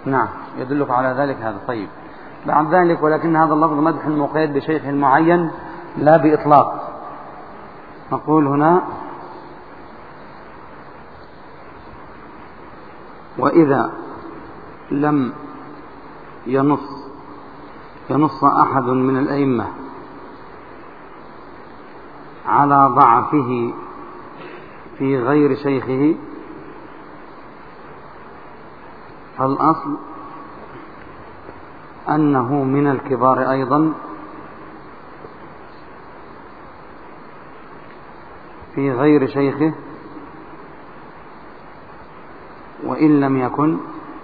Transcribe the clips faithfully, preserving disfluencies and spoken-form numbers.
نعم يدلك على ذلك هذا. طيب بعد ذلك ولكن هذا اللفظ مدح مقيد بشيخ معين لا بإطلاق. نقول هنا وإذا لم ينص ينص أحد من الأئمة على ضعفه في غير شيخه فالأصل أنه من الكبار أيضا في غير شيخه وإن لم يكن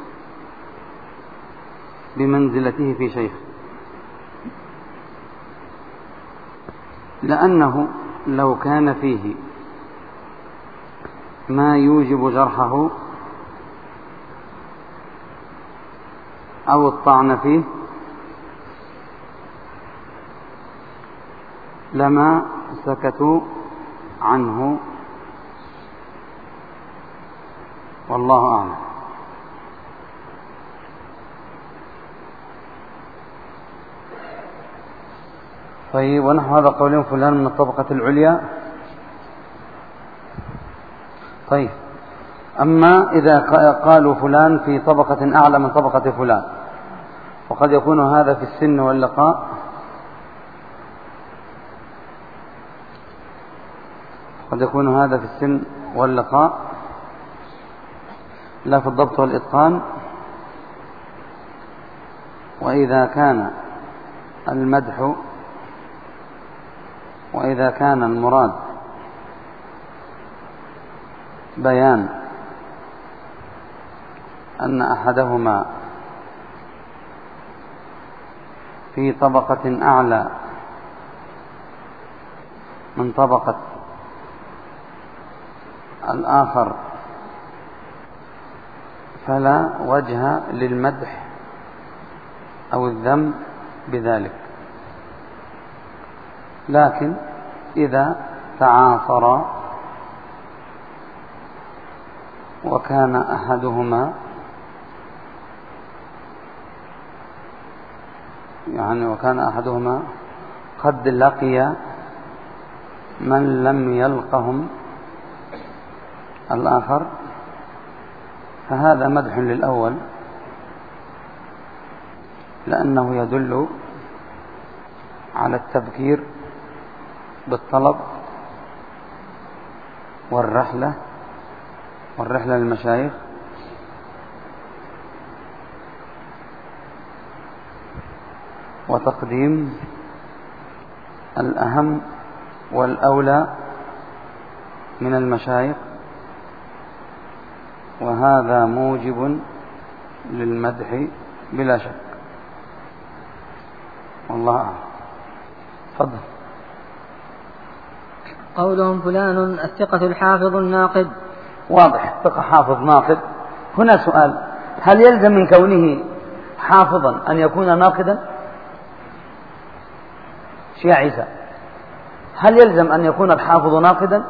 بمنزلته في شيخه، لأنه لو كان فيه ما يوجب جرحه أو الطعن فيه لما سكتوا عنه والله أعلم. طيب ونحو هذا قولهم فلان من الطبقة العليا. طيب أما إذا قالوا فلان في طبقة أعلى من طبقة فلان وقد يكون هذا في السن واللقاء قد يكون هذا في السن واللقاء لا في الضبط والإتقان. وإذا كان المدح وإذا كان المراد بيان أن أحدهما في طبقة أعلى من طبقة الآخر فلا وجه للمدح أو الذم بذلك. لكن إذا تعاصرا وكان أحدهما يعني وكان أحدهما قد لقي من لم يلقهم الآخر فهذا مدح للأول لأنه يدل على التبكير بالطلب والرحلة والرحلة للمشايخ وتقديم الأهم والأولى من المشايخ، وهذا موجب للمدح بلا شك والله أعلم. تفضل. قولهم فلان الثقة الحافظ الناقد. واضح ثقة حافظ ناقد. هنا سؤال: هل يلزم من كونه حافظا أن يكون ناقدا؟ شيء عيسى، هل يلزم أن يكون الحافظ ناقدا؟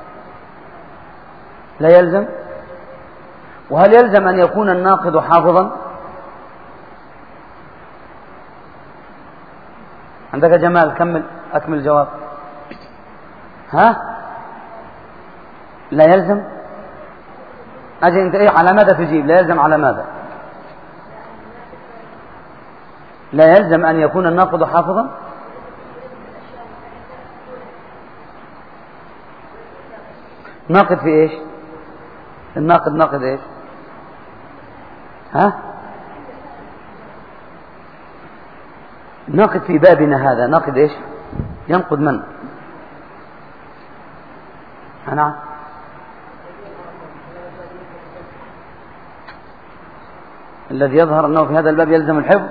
لا يلزم. وهل يلزم أن يكون الناقد حافظا؟ عندك جمال كمل أكمل الجواب. ها لا يلزم. أجل أنت إيه على ماذا تجيب؟ لا يلزم على ماذا؟ لا يلزم أن يكون الناقد حافظا. ناقد في إيش؟ الناقد ناقد إيش؟ ها ناقد في بابنا هذا ناقد إيش؟ ينقد من؟ نعم الذي يظهر أنه في هذا الباب يلزم الحفظ.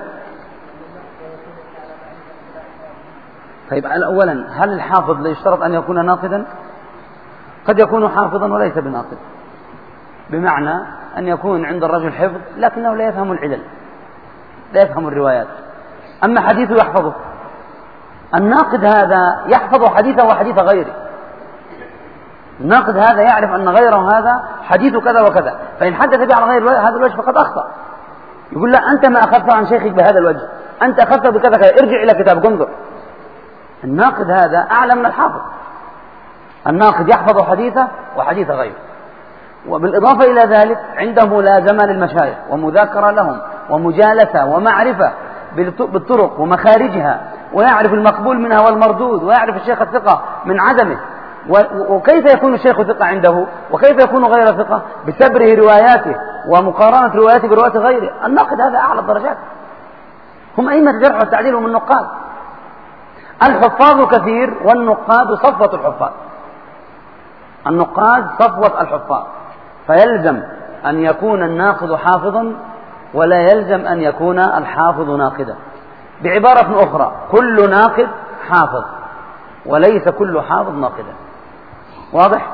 طيب أولا هل الحافظ لا يشترط أن يكون ناقدا؟ قد يكون حافظا وليس بناقد، بمعنى أن يكون عند الرجل حفظ لكنه لا يفهم العلل لا يفهم الروايات، أما حديثه يحفظه. الناقد هذا يحفظ حديثه وحديث غيره. الناقد هذا يعرف أن غيره هذا حديث كذا وكذا، فإن حدث به على غير هذا الوجه فقد أخطأ. يقول لا أنت ما أخذته عن شيخك بهذا الوجه، أنت أخذته بكذا كذا، ارجع إلى كتابك انظر. الناقد هذا أعلى من الحافظ. الناقد يحفظ حديثه وحديث غيره، وبالإضافة إلى ذلك عنده ملازمة للمشايخ ومذاكرة لهم ومجالسة ومعرفة بالطرق ومخارجها، ويعرف المقبول منها والمردود، ويعرف الشيخ الثقة من عدمه. وكيف يكون الشيخ ثقة عنده وكيف يكون غير ثقة؟ بسبره رواياته ومقارنة رواياته بروايات غيره. الناقد هذا أعلى الدرجات، هم أئمة الجرح والتعديل ومن النقاد. الحفاظ كثير والنقاد صفوة الحفاظ، النقاد صفوة الحفاظ، فيلزم أن يكون الناقد حافظا ولا يلزم أن يكون الحافظ ناقدا. بعبارة أخرى، كل ناقد حافظ وليس كل حافظ ناقدا. واضح؟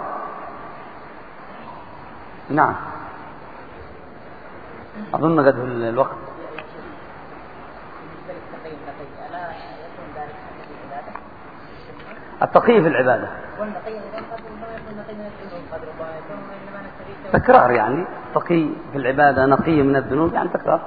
نعم. أظن قد الوقت. التقي في العبادة تكرار، يعني تقي في العبادة نقي من الذنوب، يعني تكرار.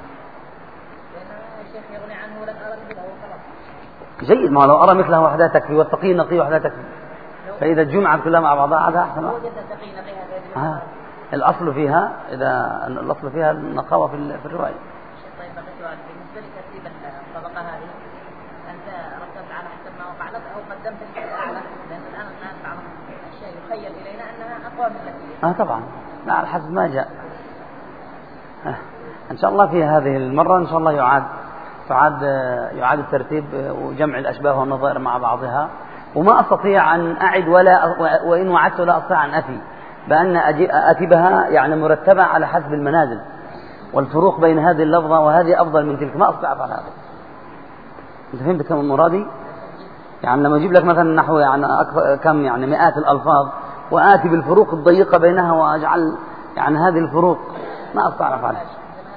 جيد، ما لو أرى مثله وحدها تكفي، والتقي نقي وحدها تكفي، فإذا الجمعة كلها مع بعضها هذا أحسن. آه. الأصل فيها إذا الأصل فيها النقاوة في الرواية. طيب بالنسبة لترتيب الطبقة هذه، أنت رتبت على حسب ما وقع لك أو قدمت الأعلى؟ لأن الآن الناس بعض الأشياء يخيل إلينا أنها أقوى من التي. آه طبعا، لا على حسب ما جاء. آه. إن شاء الله في هذه المرة إن شاء الله يعاد تعاد يعاد الترتيب وجمع الأشباه والنظائر مع بعضها، وما أستطيع أن أعد ولا وإن وعدت لا أستطيع أن أتي بأن أتي بها يعني مرتبة على حسب المنازل والفروق بين هذه اللفظة وهذه أفضل من تلك، ما أستطيع على هذا. أنت فهمت كم مرادي؟ يعني لما أجيب لك مثلا نحو يعني أكثر كم يعني مئات الألفاظ وآتي بالفروق الضيقة بينها وأجعل يعني هذه الفروق، ما أستطيع على هذا.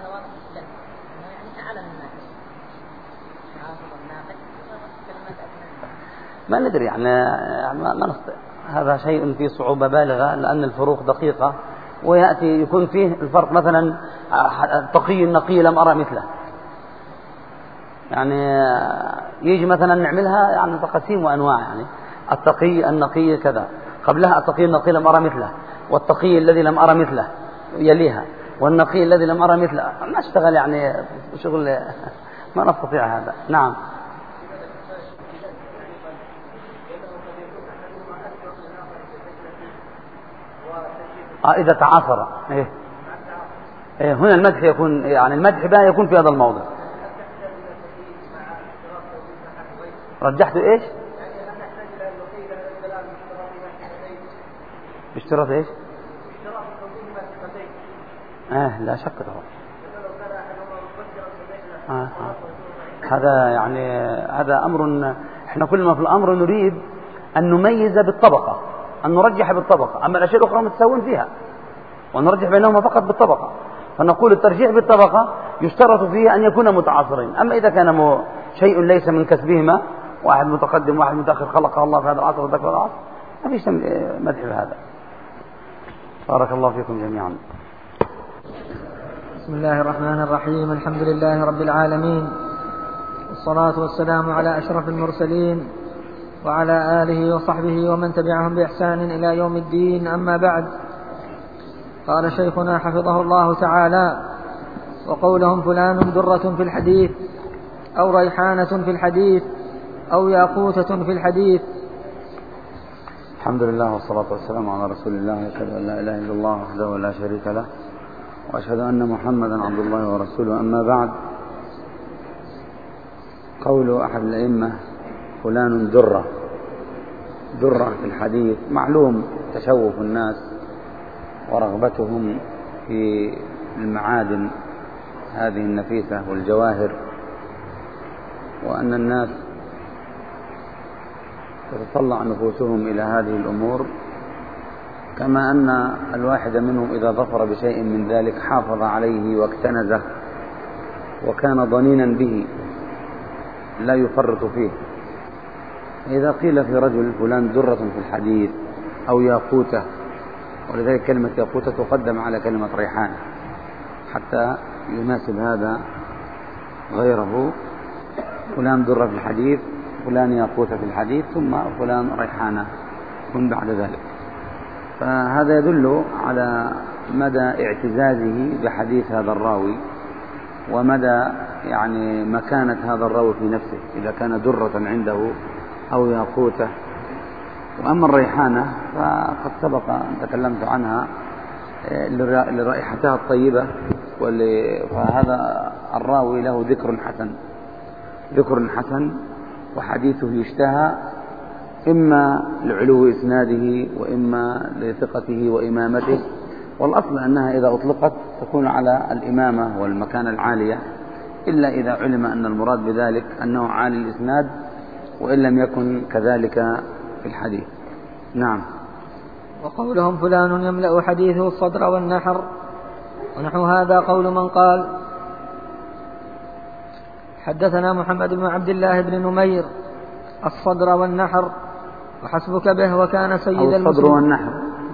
ما ندري يعني, يعني ما نستطيع، هذا شيء فيه صعوبة بالغة لأن الفروق دقيقة، ويأتي يكون فيه الفرق مثلا التقي النقي لم أرى مثله، يعني يجي مثلا نعملها يعني تقسيم وأنواع، يعني التقي النقي كذا، قبلها التقي النقي لم أرى مثله، والتقي الذي لم أرى مثله يليها، والنقي الذي لم أرى مثله. ما اشتغل يعني شغل ما نستطيع هذا. نعم. آه إذا تعاصر إيه؟ إيه هنا المدح يكون يعني المدح بقى يكون في هذا الموضع. رجحت إيش؟ اشتراط إيش؟ آه لا شك طبعا. آه آه. هذا يعني هذا أمر، إحنا كل ما في الأمر نريد أن نميز بالطبقة، أن نرجح بالطبقة، أما الأشياء الأخرى متساوين فيها ونرجح بينهما فقط بالطبقة. فنقول الترجيح بالطبقة يشترط فيه أن يكون متعاصرين. أما إذا كان شيء ليس من كسبهما، واحد متقدم واحد متأخر خلقه الله في هذا العصر وذاك في العصر، ما فيش مدح بهذا. بارك الله فيكم جميعا. بسم الله الرحمن الرحيم. الحمد لله رب العالمين، والصلاة والسلام على أشرف المرسلين وعلى آله وصحبه ومن تبعهم بإحسان إلى يوم الدين. أما بعد، قال شيخنا حفظه الله تعالى: وقولهم فلان درة في الحديث أو ريحانة في الحديث أو ياقوتة في الحديث. الحمد لله والصلاة والسلام على رسول الله، أشهد أن لا إله إلا الله وحده لا شريك له، وأشهد أن محمدا عبد الله ورسوله. أما بعد، قول أحد الأئمة فلان درة درة في الحديث، معلوم تشوف الناس ورغبتهم في المعادن هذه النفيسة والجواهر، وأن الناس تتطلع نفوسهم إلى هذه الأمور، كما أن الواحد منهم إذا ظفر بشيء من ذلك حافظ عليه واكتنزه وكان ضنينا به لا يفرط فيه. إذا قيل في رجل فلان درة في الحديث أو ياقوتة، ولذلك كلمة ياقوتة تقدم على كلمة ريحان حتى يناسب هذا غيره، فلان درة في الحديث، فلان ياقوت في الحديث، ثم فلان ريحانة من بعد ذلك. فهذا يدل على مدى اعتزازه بحديث هذا الراوي، ومدى يعني مكانة هذا الراوي في نفسه إذا كان درة عنده أو ياقوته. وأما الريحانة فقد سبق أن تكلمت عنها لرائحتها الطيبة، فهذا الراوي له ذكر حسن ذكر حسن وحديثه يشتهى إما لعلو إسناده وإما لثقته وإمامته، والأصل أنها إذا أطلقت تكون على الإمامة والمكانة العالية، إلا إذا علم أن المراد بذلك أنه عالي الإسناد وإن لم يكن كذلك في الحديث. نعم. وقولهم فلان يملأ حديثه الصدر والنحر ونحو هذا قول من قال حدثنا محمد بن عبد الله بن نمير الصدر والنحر وحسبك به وكان سيد المسلمين. الصدر والنحر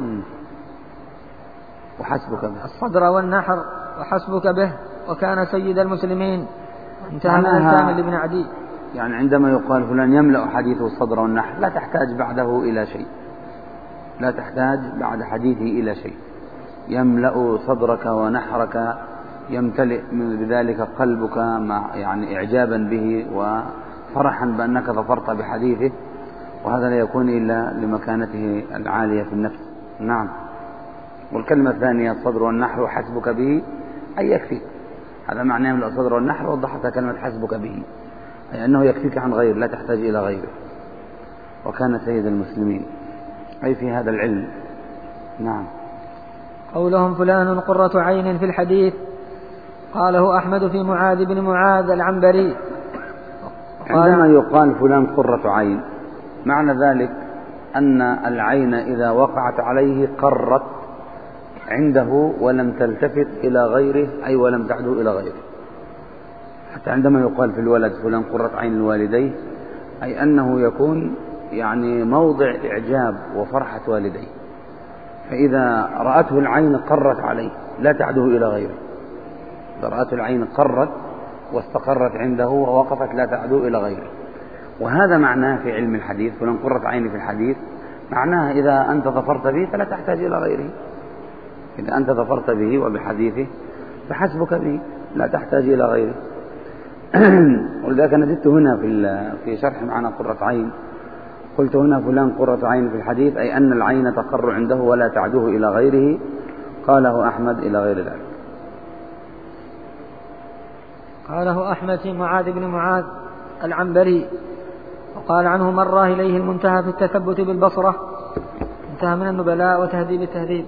وحسبك به الصدر والنحر وحسبك به وكان سيد المسلمين. انتهى من الكامل بن عدي. يعني عندما يقال فلان يملأ حديثه الصدر والنحر لا تحتاج بعده إلى شيء، لا تحتاج بعد حديثه إلى شيء. يملأ صدرك ونحرك، يمتلئ بذلك قلبك مع يعني إعجابا به وفرحا بأنك ظفرت بحديثه، وهذا لا يكون إلا لمكانته العالية في النفس. نعم. والكلمة الثانية الصدر والنحر وحسبك به أي يكفي، هذا معنى يملأ الصدر والنحر، وضحت كلمة حسبك به أي أنه يكفيك عن غير، لا تحتاج إلى غيره. وكان سيد المسلمين أي في هذا العلم. نعم. قولهم فلان قرة عين في الحديث قاله أحمد في معاذ بن معاذ العنبري. عندما يقال فلان قرة عين معنى ذلك أن العين إذا وقعت عليه قرت عنده ولم تلتفت إلى غيره، أي ولم تعدو إلى غيره. حتى عندما يقال في الولد فلان قرة عين الوالديه أي أنه يكون يعني موضع إعجاب وفرحة والديه، فإذا رأته العين قرت عليه لا تعدو إلى غيره. إذا رأته العين قرت واستقرت عنده ووقفت لا تعدو إلى غيره. وهذا معناه في علم الحديث فلان قرة عين في الحديث، معناه إذا أنت ظفرت به فلا تحتاج إلى غيره. إذا أنت ظفرت به وبحديثه فحسبك به لا تحتاج إلى غيره. ولذلك أنا زدت هنا في في شرح معنى قرة عين، قلت هنا فلان قرة عين في الحديث أي أن العين تقر عنده ولا تعدوه إلى غيره. قاله أحمد إلى غير ذلك. قاله أحمد في معاذ بن معاذ العنبري، وقال عنه مرة إليه المنتهى في التثبت بالبصرة. انتهى من النبلاء وتهذيب التهذيب.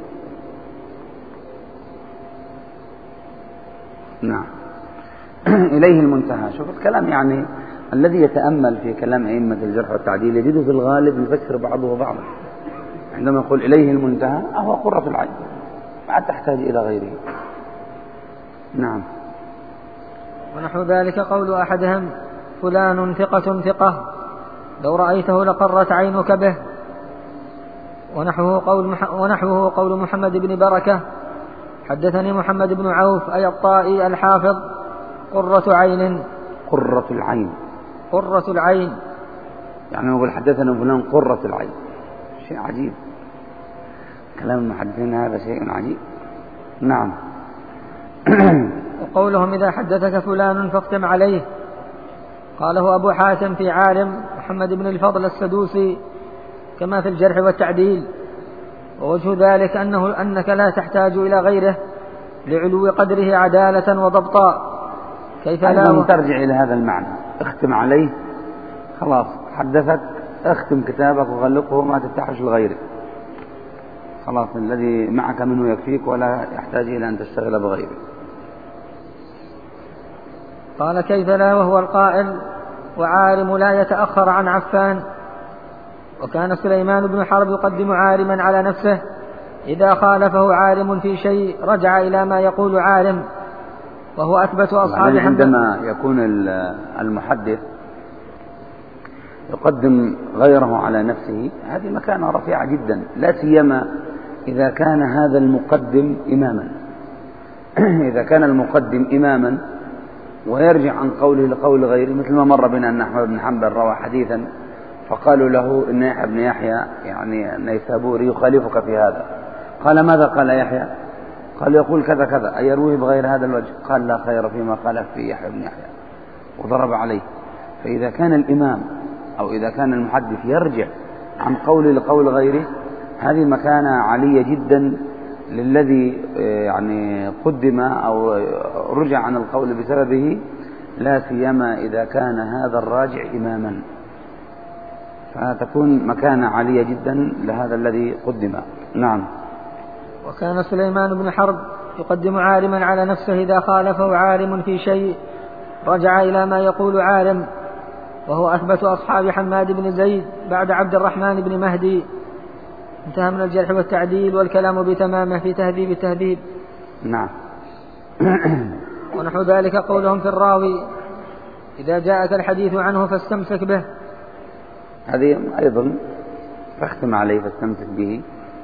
نعم. إليه المنتهى. شوف الكلام يعني الذي يتأمل في كلام أئمة الجرح والتعديل يجده في الغالب يفسر بعضه بعضا. عندما يقول إليه المنتهى هو قرة العين ما تحتاج إلى غيره. نعم. ونحو ذلك قول أحدهم فلان ثقة ثقة لو رأيته لقرت عينك به. ونحوه قول, مح... ونحوه قول محمد بن بركة حدثني محمد بن عوف أي الطائي الحافظ قرة عين. قرة العين قرة العين يعني يقول حدثنا فلان قرة العين. شيء عجيب، كلام المحدثين هذا شيء عجيب. نعم. وقولهم إذا حدثك فلان فاختم عليه قاله أبو حاتم في عالم محمد بن الفضل السدوسي كما في الجرح والتعديل. ووجه ذلك أنه أنك لا تحتاج إلى غيره لعلو قدره عدالة وضبطا. كيف لا ترجع إلى هذا المعنى اختم عليه خلاص، حدثك اختم كتابك وغلقه وما تفتحش لغيرك، خلاص الذي معك منه يكفيك ولا يحتاج إلى أن تشتغل بغيره. قال كيف لا وهو القائل وعارم لا يتأخر عن عفان. وكان سليمان بن حرب يقدم عارما على نفسه إذا خالفه عارم في شيء رجع إلى ما يقول عارم، وهو أثبت أصحاب. عندما يكون المحدث يقدم غيره على نفسه هذه مكانة رفيعة جدا، لا سيما إذا كان هذا المقدم إماما. إذا كان المقدم إماما ويرجع عن قوله لقول غيره، مثل ما مر بنا أن أحمد بن حنبل روى حديثا فقالوا له إن يحيى بن يحيى يعني النيسابوري يخالفك في هذا، قال ماذا قال يحيى؟ قال يقول كذا كذا، أي يرويه بغير هذا الوجه؟ قال لا خير فيما قال في يحيى بن يحيى، وضرب عليه. فإذا كان الإمام أو إذا كان المحدث يرجع عن قول لقول غيره، هذه مكانة عالية جدا للذي يعني قدم أو رجع عن القول بسببه، لا سيما إذا كان هذا الراجع إماما، فتكون مكانة عالية جدا لهذا الذي قدم. نعم. وكان سليمان بن حرب يقدم عالما على نفسه إذا خالفه عالم في شيء رجع إلى ما يقول عالم، وهو أثبت أصحاب حماد بن زيد بعد عبد الرحمن بن مهدي. انتهى من الجرح والتعديل والكلام بتمامه في تهذيب التهذيب. نعم. ونحو ذلك قولهم في الراوي إذا جاءك الحديث عنه فاستمسك به، هذه أيضا فاختم عليه فاستمسك به،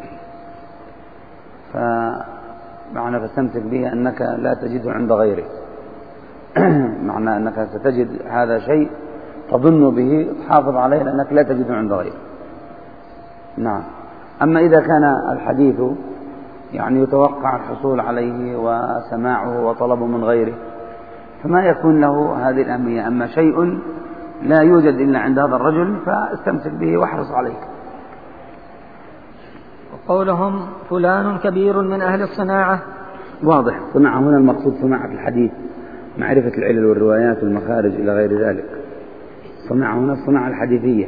فمعنى فاستمسك به أنك لا تجده عند غيره، معنى أنك ستجد هذا شيء تظن به تحافظ عليه لأنك لا تجده عند غيره. نعم. أما إذا كان الحديث يعني يتوقع الحصول عليه وسماعه وطلبه من غيره فما يكون له هذه الأهمية. أما شيء لا يوجد إلا عند هذا الرجل فاستمسك به واحرص عليه. وقولهم فلان كبير من أهل الصناعة، واضح صناعة هنا المقصود صناعة الحديث، معرفة العلل والروايات والمخارج إلى غير ذلك. صناعة هنا الصناعة الحديثية،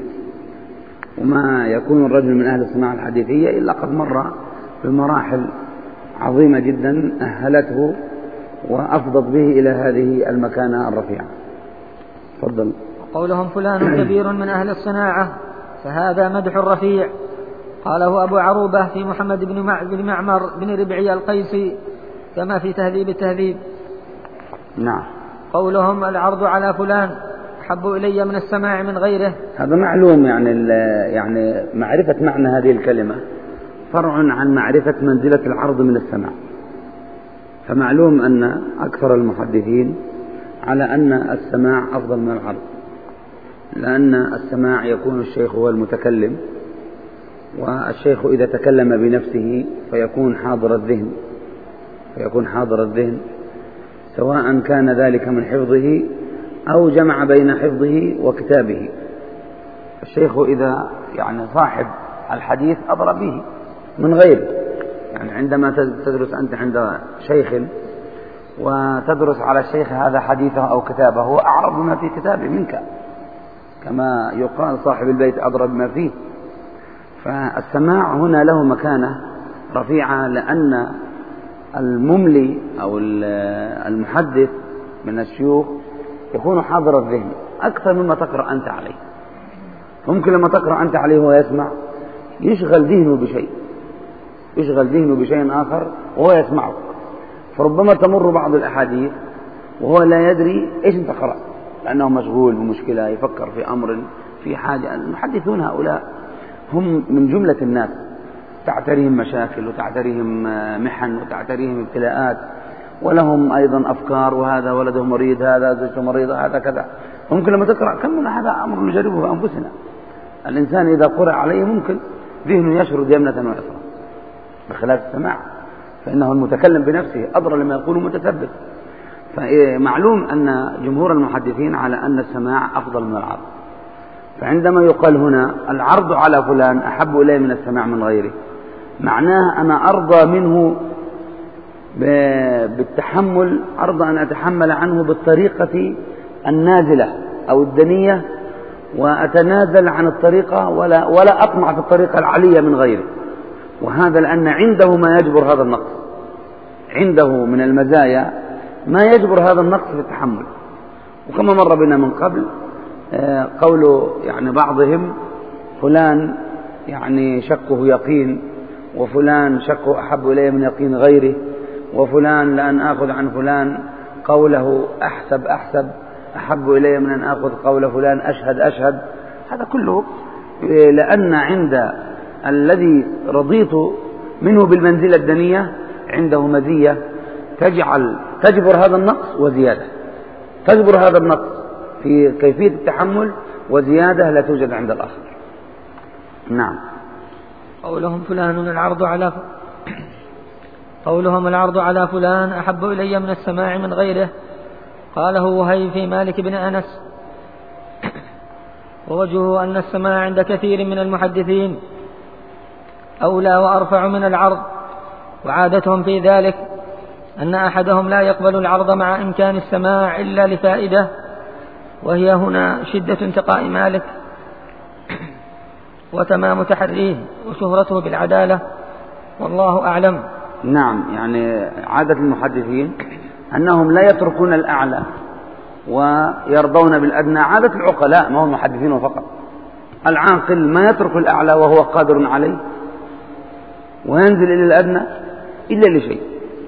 وما يكون الرجل من أهل الصناعة الحديثية إلا قد مر بمراحل عظيمة جدا أهلته وأفضت به إلى هذه المكانة الرفيعة. تفضل. وقولهم فلان كبير من أهل الصناعة فهذا مدح رفيع، قاله أبو عروبة في محمد بن معمر بن ربعي القيسي كما في تهذيب التهذيب. نعم. قولهم العرض على فلان أحب إلي من السماع من غيره، هذا معلوم، يعني يعني معرفة معنى هذه الكلمة فرع عن معرفة منزلة العرض من السماع. فمعلوم أن أكثر المحدثين على أن السماع أفضل من العرض، لأن السماع يكون الشيخ هو المتكلم، والشيخ إذا تكلم بنفسه فيكون حاضر الذهن فيكون حاضر الذهن سواء كان ذلك من حفظه أو جمع بين حفظه وكتابه. الشيخ إذا يعني صاحب الحديث أضرى به من غيره، يعني عندما تدرس أنت عند شيخ وتدرس على الشيخ هذا حديثه أو كتابه هو أعرف بما في كتابه منك، كما يقال صاحب البيت أضرى بما فيه. فالسماع هنا له مكانة رفيعة، لأن المملي أو المحدث من الشيوخ يكون حاضر الذهن أكثر مما تقرأ أنت عليه. ممكن لما تقرأ أنت عليه وهو يسمع يشغل ذهنه بشيء يشغل ذهنه بشيء آخر وهو يسمعه، فربما تمر بعض الأحاديث وهو لا يدري إيش انت قرأ، لأنه مشغول بمشكلة يفكر في أمر في حاجة. المحدثون هؤلاء هم من جملة الناس تعتريهم مشاكل وتعتريهم محن وتعتريهم ابتلاءات، ولهم أيضا أفكار، وهذا ولده مريض، هذا زوجته مريضة، هذا كذا. ممكن لما تقرأ كم من هذا أمر نجربه بأنفسنا. الإنسان إذا قرأ عليه ممكن ذهنه يشرد يمنة ويسرى، بخلاف السماع فإنه المتكلم بنفسه أضرى لما يقول متثبت. فمعلوم أن جمهور المحدثين على أن السماع أفضل من العرض. فعندما يقال هنا العرض على فلان أحب إلي من السماع من غيره، معناه أنا أرضى منه بالتحمل، أرضى أن أتحمل عنه بالطريقة النازلة أو الدنية، وأتنازل عن الطريقة ولا, ولا أطمع في الطريقة العلية من غيره. وهذا لأن عنده ما يجبر هذا النقص، عنده من المزايا ما يجبر هذا النقص في التحمل. وكما مر بنا من قبل قول يعني بعضهم فلان يعني شكه يقين، وفلان شكه أحب إليه من يقين غيره، وفلان لأن آخذ عن فلان قوله أحسب أحسب أحب إليه من أن آخذ قول فلان أشهد أشهد. هذا كله لأن عند الذي رضيت منه بالمنزلة الدنية عنده مزية تجعل تجبر هذا النقص وزيادة، تجبر هذا النقص في كيفية التحمل وزيادة لا توجد عند الآخر. نعم. قولهم فلان العرض على ف... قولهم العرض على فلان أحب إلي من السماع من غيره، قاله وهيب في مالك بن أنس. ووجهه أن السماع عند كثير من المحدثين أولى وأرفع من العرض، وعادتهم في ذلك أن أحدهم لا يقبل العرض مع إمكان السماع إلا لفائدة، وهي هنا شدة انتقاء مالك وتمام تحريه وشهرته بالعدالة، والله أعلم. نعم، يعني عادة المحدثين أنهم لا يتركون الأعلى ويرضون بالأدنى، عادة العقلاء ما هم محدثين فقط. العاقل ما يترك الأعلى وهو قادر عليه وينزل إلى الأدنى إلا لشيء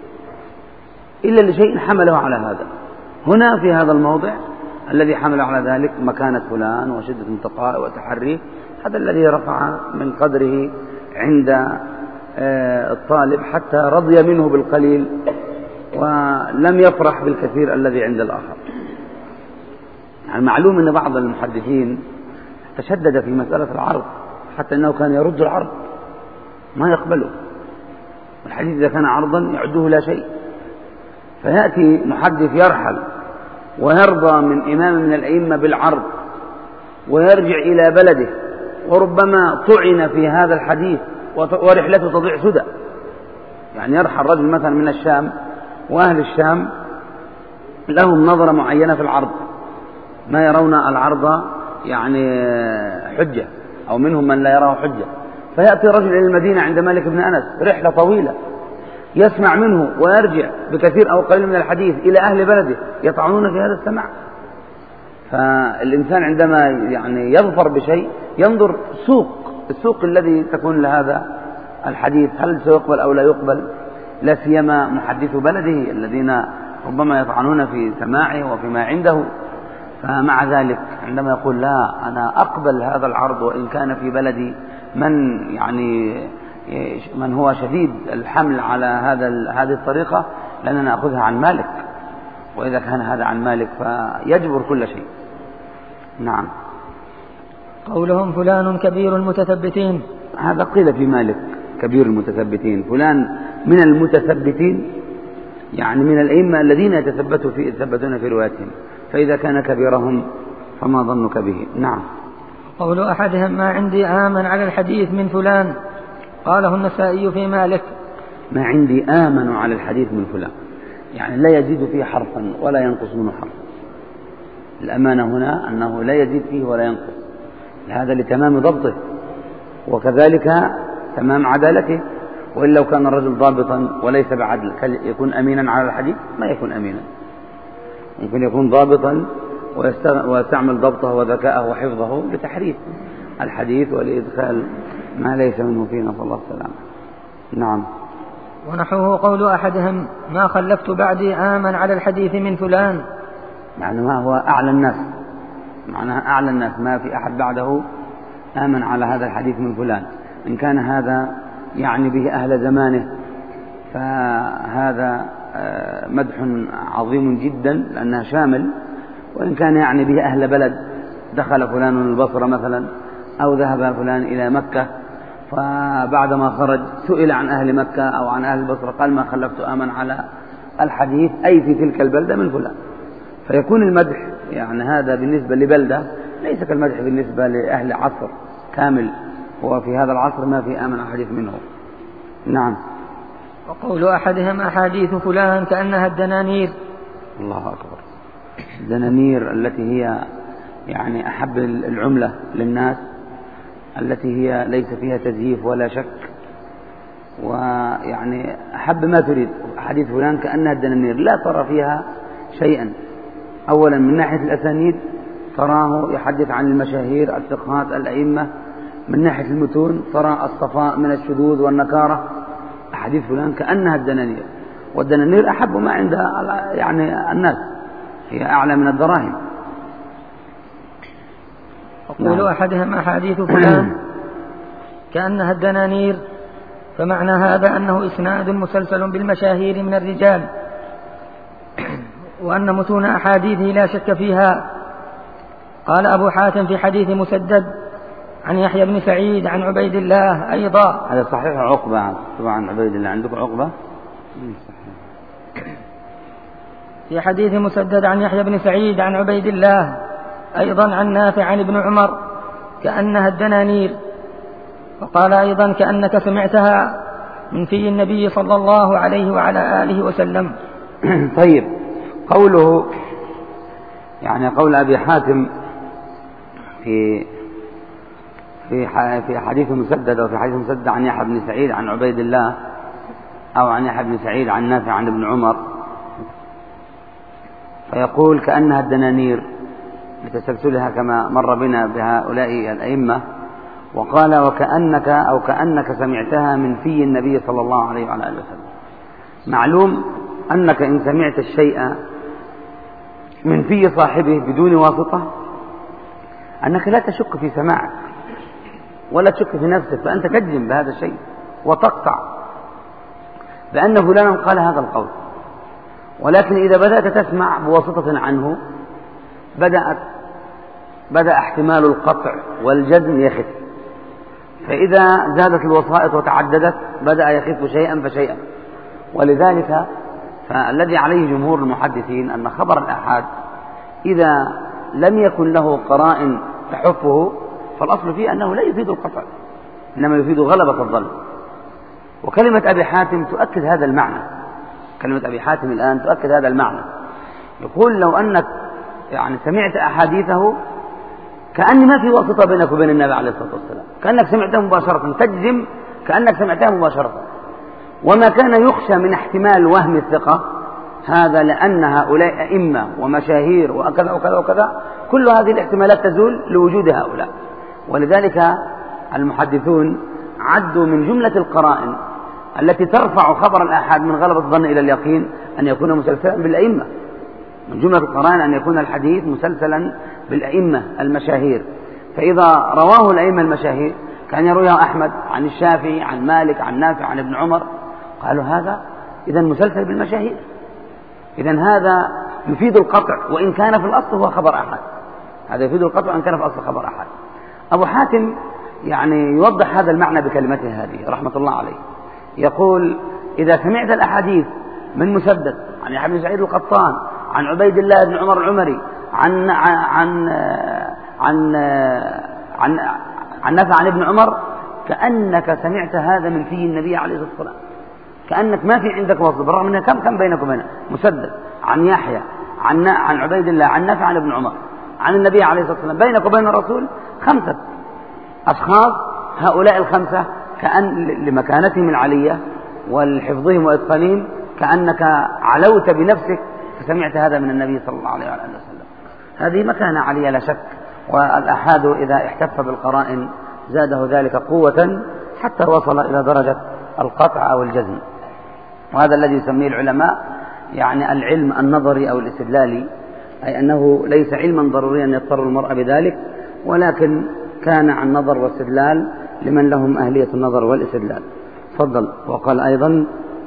إلا لشيء حمله على هذا. هنا في هذا الموضع الذي حمل على ذلك مكانة فلان وشدة انتقاء وتحريه، هذا الذي رفع من قدره عند الطالب حتى رضي منه بالقليل ولم يفرح بالكثير الذي عند الآخر. يعني معلوم أن بعض المحدثين تشدد في مسألة العرض حتى أنه كان يرد العرض ما يقبله، والحديث إذا كان عرضا يعده لا شيء. فيأتي محدث يرحل ويرضى من إمام من الأئمة بالعرض ويرجع إلى بلده وربما طعن في هذا الحديث ورحلته تضيع سدى. يعني يرحل رجل مثلا من الشام، وأهل الشام لهم نظرة معينة في العرض، ما يرون العرض يعني حجة، أو منهم من لا يراه حجة. فيأتي رجل إلى المدينة عند مالك بن أنس رحلة طويلة يسمع منه ويرجع بكثير أو قليل من الحديث إلى أهل بلده يطعنون في هذا السماع. فالإنسان عندما يعني يظفر بشيء ينظر سوق السوق الذي تكون لهذا الحديث، هل سيقبل أو لا يقبل، لا سيما محدث بلده الذين ربما يطعنون في سماعه وفيما عنده. فمع ذلك عندما يقول لا أنا أقبل هذا العرض وإن كان في بلدي من يعني من هو شديد الحمل على هذا هذه الطريقة، لأننا نأخذها عن مالك، وإذا كان هذا عن مالك فيجبر كل شيء. نعم. قولهم فلان كبير المتثبتين، هذا قيل في مالك كبير المتثبتين، فلان من المتثبتين يعني من الأئمة الذين يتثبتون في يتثبتون في رواياتهم، فإذا كان كبيرهم فما ظنك به. نعم. قول أحدهم ما عندي آمن على الحديث من فلان، قاله النسائي في مالك. ما عندي آمن على الحديث من فلان، يعني لا يزيد فيه حرفا ولا ينقص منه حرف. الأمانة هنا أنه لا يزيد فيه ولا ينقص، هذا لتمام ضبطه وكذلك تمام عدالته. وإن لو كان الرجل ضابطا وليس بعدل يكون أمينا على الحديث؟ ما يكون أمينا. ممكن يكون ضابطا ويستعمل ضبطه وذكاءه وحفظه لتحريف الحديث ولإدخال ما ليس منه فيه، نسأل الله السلامة. نعم. ونحوه قول أحدهم ما خلفت بعدي آمن على الحديث من فلان، يعني ما هو أعلى الناس، معناها أعلى الناس ما في أحد بعده آمن على هذا الحديث من فلان. إن كان هذا يعني به أهل زمانه فهذا مدح عظيم جدا لأنها شامل، وإن كان يعني به أهل بلد، دخل فلان البصرة مثلا أو ذهب فلان إلى مكة فبعدما خرج سئل عن أهل مكة أو عن أهل البصرة قال ما خلفت آمن على الحديث أي في تلك البلدة من فلان. فيكون المدح يعني هذا بالنسبة لبلدة ليس كالمدح بالنسبة لأهل عصر كامل، وفي هذا العصر ما في آمن أحاديث منه. نعم. وقول أحدهم أحاديث فلان كأنها الدنانير. الله أكبر. الدنانير التي هي يعني أحب العملة للناس، التي هي ليس فيها تزييف ولا شك، ويعني أحب ما تريد. حديث فلان كأنها الدنانير لا ترى فيها شيئا. أولا من ناحية الأسانيد تراه يحدث عن المشاهير الثقات الأئمة، من ناحية المتون ترى الصفاء من الشذوذ والنكارة. أحاديث فلان كأنها الدنانير، والدنانير أحب ما عند يعني الناس، هي أعلى من الدراهم. وقول نعم. أحدهم أحاديث فلان كأنها الدنانير، فمعنى هذا أنه إسناد مسلسل بالمشاهير من الرجال وأن متون أحاديثه لا شك فيها. قال أبو حاتم في حديث مسدد عن يحيى بن سعيد عن عبيد الله أيضا. هذا صحيح عقبة طبعا عبيد الله عندكم عقبة في حديث مسدد عن يحيى بن سعيد عن عبيد الله أيضا عن نافع عن ابن عمر كأنها الدنانير. وقال أيضا كأنك سمعتها من في النبي صلى الله عليه وعلى آله وسلم. طيب قوله يعني قول أبي حاتم في في في حديث مسدد أو في حديث مسدد عن يحيى بن سعيد عن عبيد الله أو عن يحيى بن سعيد عن نافع عن ابن عمر فيقول كأنها الدنانير لتسلسلها كما مر بنا بهؤلاء الأئمة. وقال وكأنك أو كأنك سمعتها من في النبي صلى الله عليه وعلى آله وسلم. معلوم أنك إن سمعت الشيء من في صاحبه بدون واسطة أنك لا تشك في سماعك ولا تشك في نفسك، فأنت تجزم بهذا الشيء وتقطع بأن فلانا قال هذا القول. ولكن إذا بدأت تسمع بواسطة عنه بدأت بدأ احتمال القطع والجزم يخف، فإذا زادت الوسائط وتعددت بدأ يخف شيئا فشيئا. ولذلك فالذي عليه جمهور المحدثين أن خبر الآحاد إذا لم يكن له قرائن تحفه فالأصل فيه أنه لا يفيد القطع إنما يفيد غلبة الظن. وكلمة أبي حاتم تؤكد هذا المعنى. كلمة أبي حاتم الآن تؤكد هذا المعنى. يقول لو أنك يعني سمعت أحاديثه كأن ما في واسطة بينك وبين النبي عليه الصلاة والسلام، كأنك سمعته مباشرة، تجزم كأنك سمعته مباشرة. وما كان يخشى من احتمال وهم الثقة هذا لأن هؤلاء أئمة ومشاهير وكذا وكذا وكذا، كل هذه الاحتمالات تزول لوجود هؤلاء. ولذلك المحدثون عدوا من جملة القرائن التي ترفع خبر الآحاد من غلبة الظن إلى اليقين أن يكون مسلسلا بالأئمة. من جملة القرائن أن يكون الحديث مسلسلا بالأئمة المشاهير. فإذا رواه الأئمة المشاهير كان يرويها أحمد عن الشافعي عن مالك عن نافع عن ابن عمر، قالوا هذا إذا مسلسل بالمشاهير، إذا هذا يفيد القطع وإن كان في الأصل هو خبر أحد. هذا يفيد القطع وإن كان في الأصل خبر أحد. أبو حاتم يعني يوضح هذا المعنى بكلمته هذه رحمة الله عليه. يقول إذا سمعت الأحاديث من مسدد عن يحيى بن سعيد القطان عن عبيد الله بن عمر العمري عن عن عن عن, عن, عن نافع عن ابن عمر كأنك سمعت هذا من في النبي عليه الصلاة والسلام، كأنك ما في عندك وصل، بالرغم أنها كم كم بينك وبينه مسدد عن يحيى عن عن عبيد الله عن نافع عن ابن عمر عن النبي عليه الصلاة والسلام، بينك وبين الرسول خمسة أشخاص. هؤلاء الخمسة كأن لمكانتهم العلية والحفظهم وإتقانهم كأنك علوت بنفسك فسمعت هذا من النبي صلى الله عليه وسلم. هذه مكانة عالية لا شك. والأحاد إذا احتف بالقرائن زاده ذلك قوة حتى وصل إلى درجة القطع أو الجزم. وهذا الذي يسميه العلماء يعني العلم النظري أو الاستدلالي، أي أنه ليس علما ضروريا يضطر المرء بذلك، ولكن كان عن نظر واستدلال لمن لهم أهلية النظر والاستدلال. تفضل. وقال أيضا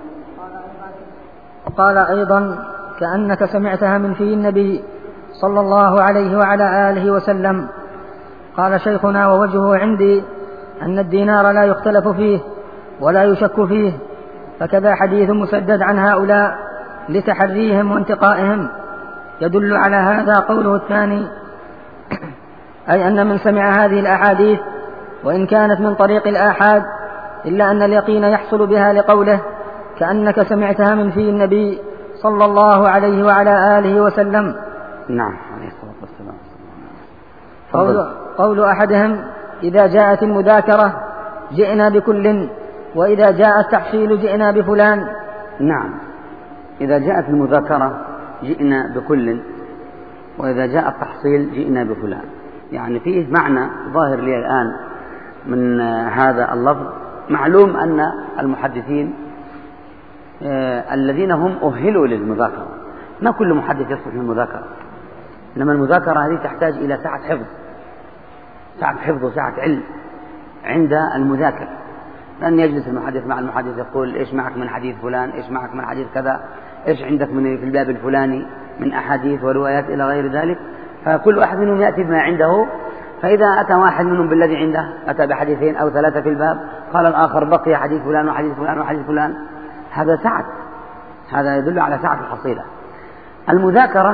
وقال أيضا كأنك سمعتها من في النبي صلى الله عليه وعلى آله وسلم. قال شيخنا ووجهه عندي أن الدينار لا يختلف فيه ولا يشك فيه، فكذا حديث مسدد عن هؤلاء لتحريهم وانتقائهم. يدل على هذا قوله الثاني، أي أن من سمع هذه الأحاديث وإن كانت من طريق الآحاد إلا أن اليقين يحصل بها لقوله كأنك سمعتها من في النبي صلى الله عليه وعلى آله وسلم. نعم عليه الصلاة والسلام. قول, قول أحدهم إذا جاءت المذاكرة جئنا بكل، وإذا جاء التحصيل جئنا بفلان. نعم، إذا جاءت المذاكرة جئنا بكل، وإذا جاء التحصيل جئنا بفلان. يعني فيه معنى ظاهر لي الآن من هذا اللفظ. معلوم أن المحدثين آه الذين هم أهلوا للمذاكرة، ما كل محدث يصلح للمذاكرة، إنما المذاكرة هذه تحتاج إلى سعة حفظ سعة حفظ وسعة علم عند المذاكر، لأن يجلس المحدث مع المحدث يقول إيش معك من حديث فلان، إيش معك من حديث كذا، إيش عندك من في الباب الفلاني، من أحاديث وروايات إلى غير ذلك، فكل واحد منهم يأتي بما عنده. فإذا أتى واحد منهم بالذي عنده أتى بحديثين أو ثلاثة في الباب، قال الآخر بقي حديث فلان وحديث فلان وحديث فلان، هذا سعة، هذا يدل على سعة الحصيلة. المذاكرة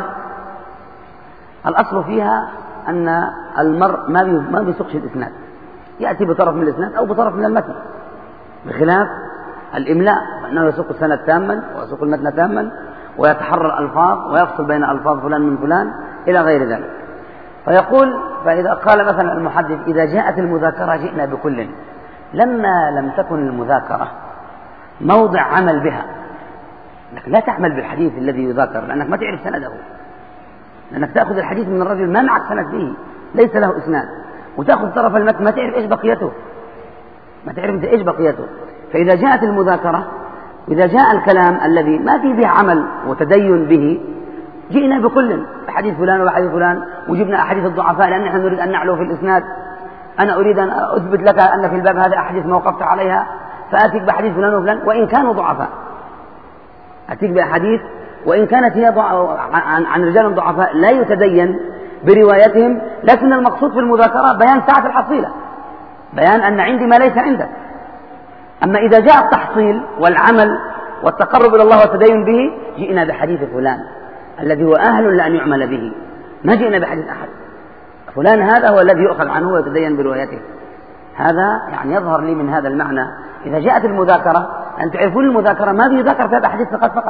الأصل فيها أن المرء ما بيسقش الإسناد، يأتي بطرف من الإسناد أو بطرف من المتن، بخلاف الإملاء فإنه يسوق السند تاما ويسوق المتن تاما ويتحرر الألفاظ ويفصل بين ألفاظ فلان من فلان إلى غير ذلك. فيقول فإذا قال مثلا المحدث إذا جاءت المذاكرة جئنا بكل، لما لم تكن المذاكرة موضع عمل بها، لكن لا تعمل بالحديث الذي يذاكر لأنك ما تعرف سنده، لأنك تأخذ الحديث من الرجل ما معك سند به ليس له إسناد، وتأخذ طرف المتن ما تعرف إيش بقيته، ما تعرف إيش بقيته. فإذا جاءت المذاكرة وإذا جاء الكلام الذي ما فيه به عمل وتدين به جئنا بكل، حديث فلان وحديث فلان، وجبنا أحاديث الضعفاء لأن نحن نريد أن نعلو في الإسناد. أنا أريد أن أثبت لك أن في الباب هذا أحاديث ما وقفت عليها، فأتيك بحديث فلان وفلان وإن كانوا ضعفاء، أتيك بأحاديث وإن كانت هي عن, عن رجال ضعفاء لا يتدين بروايتهم، لكن المقصود في المذاكرة بيان سعة الحصيلة، بيان أن عندي ما ليس عندك. أما إذا جاء التحصيل والعمل والتقرب إلى الله والتدين به جئنا بحديث فلان الذي هو أهل لأن يعمل به، ما جئنا بحديث أحد، فلان هذا هو الذي يؤخذ عنه ويتدين بروايته. هذا يعني يظهر لي من هذا المعنى إذا جاءت المذاكرة أن تعرفون المذاكرة ما يذاكر فيها بأحاديث ثقات فقط،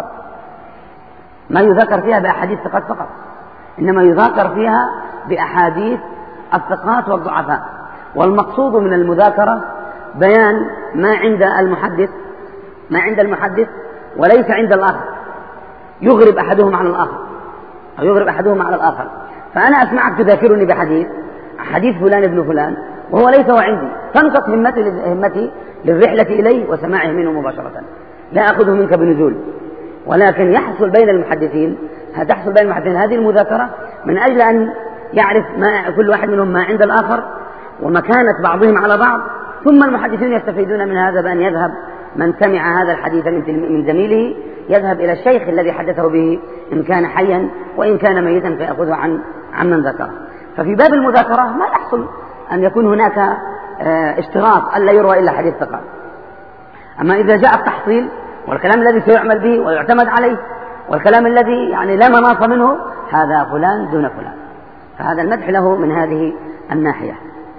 ما يذاكر فيها بأحاديث ثقات فقط، إنما يذاكر فيها بأحاديث الثقات والضعفاء. والمقصود من المذاكرة بيان ما عند المحدث ما عند المحدث وليس عند الآخر، يغرب أحدهم على الآخر أو يغرب أحدهم على الآخر. فأنا أسمعك تذاكرني بحديث حديث فلان ابن فلان وهو ليس هو عندي، تنقص همتي, همتي للرحلة إليه وسماعه منه مباشرة، لا أخذه منك بنزول. ولكن يحصل بين المحدثين تحصل بين المحدثين هذه المذاكرة من أجل أن يعرف ما كل واحد منهم ما عند الآخر ومكانة بعضهم على بعض، ثم المحدثين يستفيدون من هذا بأن يذهب من سمع هذا الحديث من زميله يذهب إلى الشيخ الذي حدثه به إن كان حيا، وإن كان ميتا فيأخذه عن عمن ذكره. ففي باب المذاكرة ما يحصل أن يكون هناك اشتراط ألا يروى إلا حديث ثقات. أما إذا جاء التحصيل والكلام الذي سيعمل به ويعتمد عليه والكلام الذي يعني لا مناص منه، هذا فلان دون فلان، فهذا المدح له من هذه الناحية.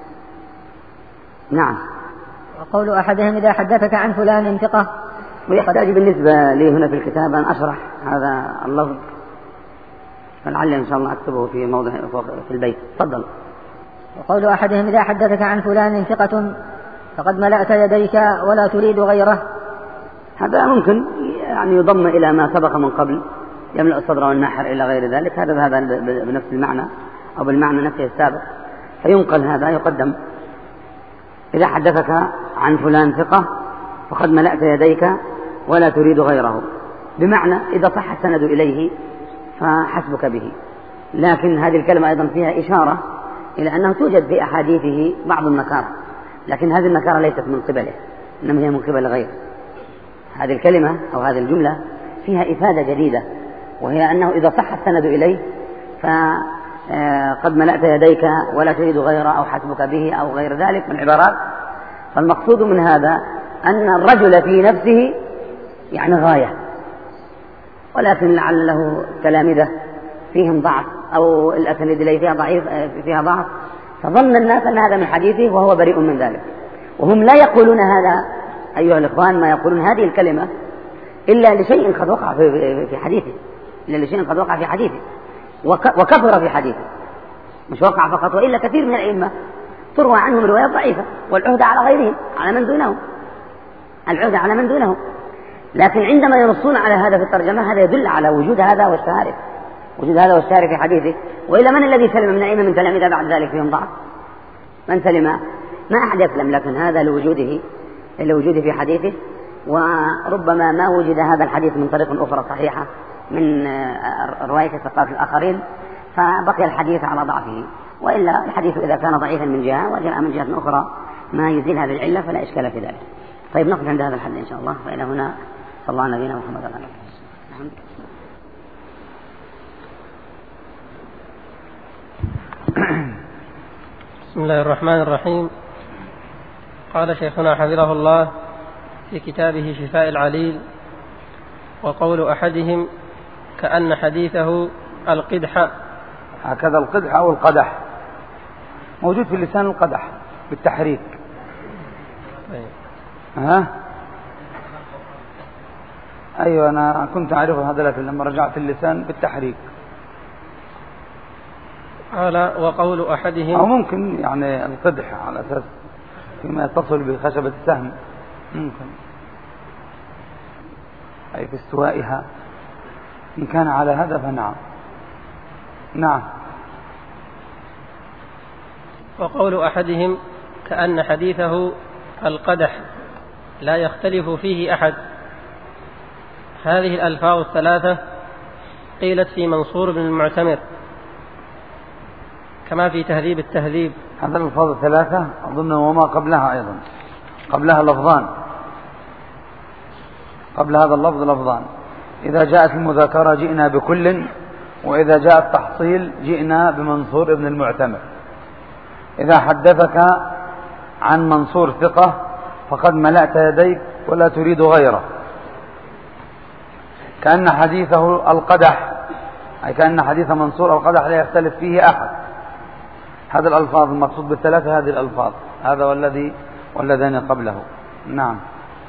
نعم. وقول أحدهم إذا حدثك عن فلان ثقة، ويحتاج بالنسبة لي هنا في الكتاب أن أشرح هذا اللفظ، فلعل إن شاء الله أكتبه في موضع في البيت. تفضل. وقول أحدهم إذا حدثك عن فلان ثقة فقد ملأت يديك ولا تريد غيره، هذا ممكن يعني يضم إلى ما سبق من قبل، يملأ الصدر والنحر إلى غير ذلك، هذا هذا بنفس المعنى أو بالمعنى نفسه السابق، فينقل هذا يقدم. إذا حدثك عن فلان ثقة فقد ملأت يديك ولا تريد غيره، بمعنى إذا صح السند إليه فحسبك به. لكن هذه الكلمة أيضا فيها إشارة إلى أنه توجد في أحاديثه بعض النكارة، لكن هذه النكارة ليست من قبله إنما هي من قبل غيره. هذه الكلمة أو هذه الجملة فيها إفادة جديدة، وهي أنه إذا صح السند إليه فقد ملأت يديك ولا تريد غيره أو حسبك به أو غير ذلك من العبارات. فالمقصود من هذا أن الرجل في نفسه يعني غاية، ولكن لعله تلامذة فيهم ضعف أو الأسانيد إليه فيها ضعيف فيها ضعف، فظن الناس أن هذا من حديثه وهو بريء من ذلك، وهم لا يقولون هذا أيها الإخوان، ما يقولون هذه الكلمة إلا لشيء قد وقع في حديثه، إلا لشيء قد وقع في حديثه وكثر في حديثه، مش وقع فقط، وإلا كثير من الأئمة تروى عنهم روايات ضعيفة والعهد على غيرهم على من دونهم العهد على من دونهم لكن عندما ينصون على هذا في الترجمة هذا يدل على وجود هذا والشهارف وجود هذا والشهارف في حديثه. وإلا من الذي سلم من الأئمة من تلاميذه بعد ذلك فيهم ضعف؟ من سلم؟ ما أحد يسلم، لكن هذا لوجوده لوجوده في حديثه، وربما ما وجد هذا الحديث من طريق أخرى صحيحة من رواية الثقات الآخرين فبقي الحديث على ضعفه. وإلا الحديث إذا كان ضعيفا من جهة وجاء من جهة أخرى ما يزيل هذه العلة فلا إشكال في ذلك. طيب نقف عند هذا الحد إن شاء الله، فإلى هنا صلى الله على نبينا محمد وعلى آله وصحبه. بسم الله الرحمن الرحيم. قال شيخنا حفظه الله في كتابه شفاء العليل: وقول أحدهم كأن حديثه القدح. هكذا القدح أو القدح موجود في اللسان، القدح بالتحريك. ها؟ أيوة أنا كنت أعرف هذا، لكن لما رجعت اللسان بالتحريك. قال وقول أحدهم، أو ممكن يعني القدح على أساس فيما يتصل بخشبة السهم، ممكن أي في استوائها، إن كان على هذا فنعم. نعم. وقول أحدهم كأن حديثه القدح لا يختلف فيه أحد. هذه الألفاظ الثلاثة قيلت في منصور بن المعتمر كما في تهذيب التهذيب. هذه الألفاظ الثلاثة أظن وما قبلها أيضا، قبلها لفظان، قبل هذا اللفظ لفظان. إذا جاءت المذاكرة جئنا بكل، وإذا جاء التحصيل جئنا بمنصور بن المعتمر. إذا حدثك عن منصور ثقة فقد ملأت يديك ولا تريد غيره. كأن حديثه القدح، أي كأن حديث منصور القدح لا يختلف فيه أحد. هذه الألفاظ المقصود بالثلاثة، هذه الألفاظ، هذا والذي والذين قبله. نعم.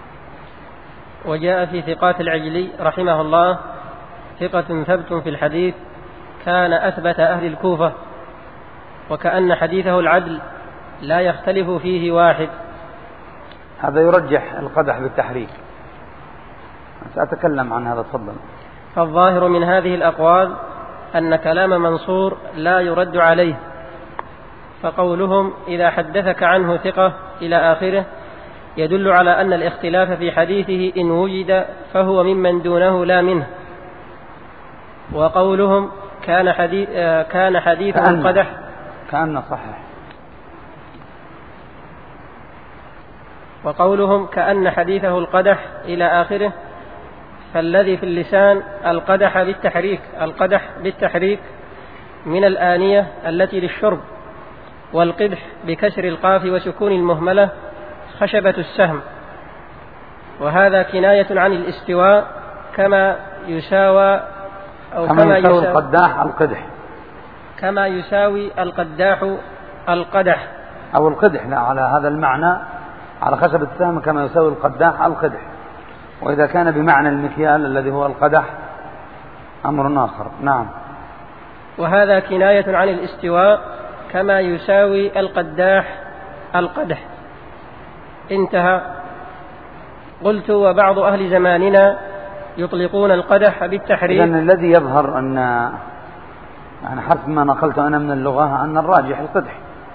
وجاء في ثقات العجلي رحمه الله: ثقة ثبت في الحديث كان أثبت أهل الكوفة، وكأن حديثه العدل لا يختلف فيه واحد. هذا يرجح القدح بالتحريك، سأتكلم عن هذا، تفضل. فالظاهر من هذه الأقوال أن كلام منصور لا يرد عليه، فقولهم إذا حدثك عنه ثقة إلى آخره يدل على أن الاختلاف في حديثه إن وجد فهو ممن دونه لا منه. وقولهم كان حديث كان حديثه كأن القدح كأن صحيح. وقولهم كأن حديثه القدح إلى آخره، فالذي في اللسان القدح بالتحريك القدح بالتحريك من الآنية التي للشرب، والقدح بكسر القاف وسكون المهملة خشبة السهم. وهذا كناية عن الاستواء كما يساوى أو كما, كما يساوي يساوي القداح القدح، كما يساوي القداح القدح أو القدح، لا على هذا المعنى، على خشبة السهم كما يساوي القداح القدح. وإذا كان بمعنى المكيال الذي هو القدح أمر آخر. نعم. وهذا كناية عن الاستواء كما يساوي القداح القدح. انتهى. قلت وبعض أهل زماننا يطلقون القدح بالتحريك. إذن الذي يظهر أن يعني حسب ما نقلت أنا من اللغة أن الراجح القدح،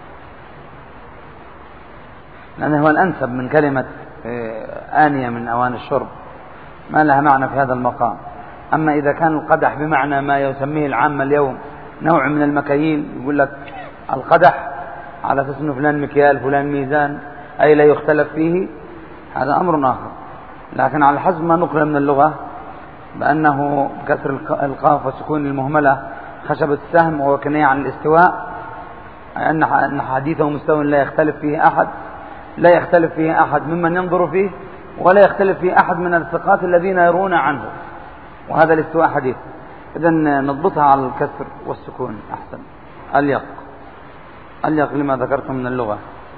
لأنه هو الأنسب من كلمة آنية من أواني الشرب، ما لها معنى في هذا المقام. أما إذا كان القدح بمعنى ما يسميه العامة اليوم نوع من المكاييل، يقول لك القدح على أساس أنه فلان مكيال فلان ميزان أي لا يختلف فيه، هذا أمر آخر. لكن على حسب ما نقل من اللغة بأنه كسر القاف وسكون المهملة خشبة السهم وهو كناية عن الاستواء، أن حديثه مستوى لا يختلف فيه أحد، لا يختلف فيه أحد ممن ينظر فيه، ولا يختلف فيه أحد من الثقات الذين يرون عنه، وهذا الاستواء حديث. إذن نضبطها على الكسر والسكون أحسن، أليق أليق لما ذكرت من اللغة.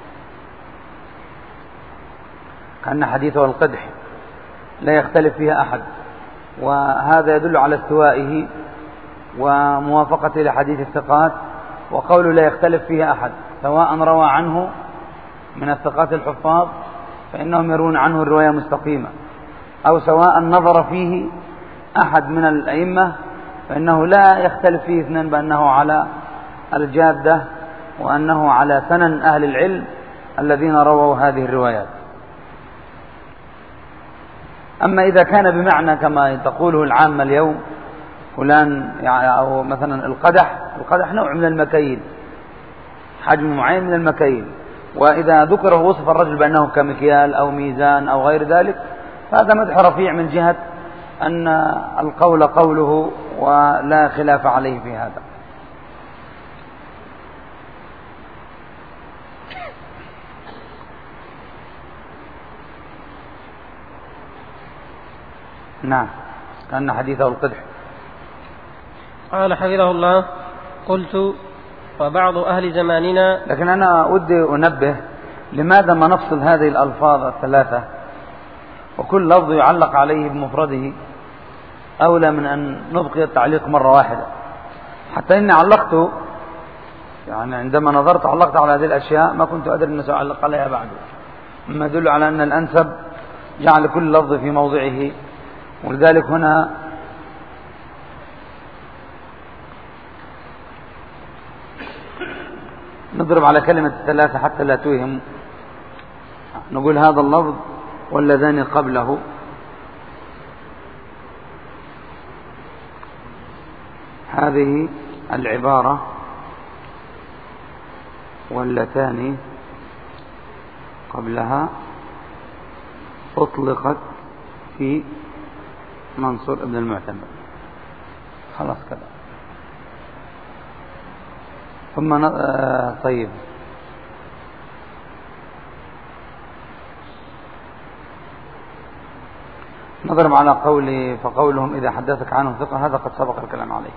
كأن حديثه القدح لا يختلف فيها أحد، وهذا يدل على استوائه وموافقته لحديث الثقات. وقوله لا يختلف فيها أحد سواء روى عنه من الثقات الحفاظ فإنهم يرون عنه الرواية مستقيمة، أو سواء نظر فيه أحد من الأئمة فإنه لا يختلف فيه اثنان بأنه على الجادة وأنه على سنن أهل العلم الذين رووا هذه الروايات. أما إذا كان بمعنى كما تقوله العامة اليوم فلان يعني، أو مثلا القدح القدح نوع من المكاييل، حجم معين من المكاييل، وإذا ذكره وصف الرجل بأنه كمكيال أو ميزان أو غير ذلك فهذا مدح رفيع من جهة أن القول قوله ولا خلاف عليه في هذا. نعم، كأن حديثه القدح. قال حفظه الله: قلت: وبعض أهل زماننا. لكن أنا ودي أنبه لماذا ما نفصل هذه الألفاظ الثلاثة وكل لفظ يعلق عليه بمفرده أولى من أن نبقي التعليق مرة واحدة. حتى إني علقت، يعني عندما نظرت علقت على هذه الأشياء ما كنت أدري أن سأعلق عليها بعد، مما يدل على أن الأنسب جعل كل لفظ في موضعه. ولذلك هنا نضرب على كلمة الثلاثة حتى لا توهم، نقول هذا اللفظ واللذان قبله، هذه العبارة واللتان قبلها أطلقت في منصور ابن المعتمر. خلاص كذا. ثم ن... آه طيب نضرب على قولي فقولهم إذا حدثك عنهم ثقة، هذا قد سبق الكلام عليه.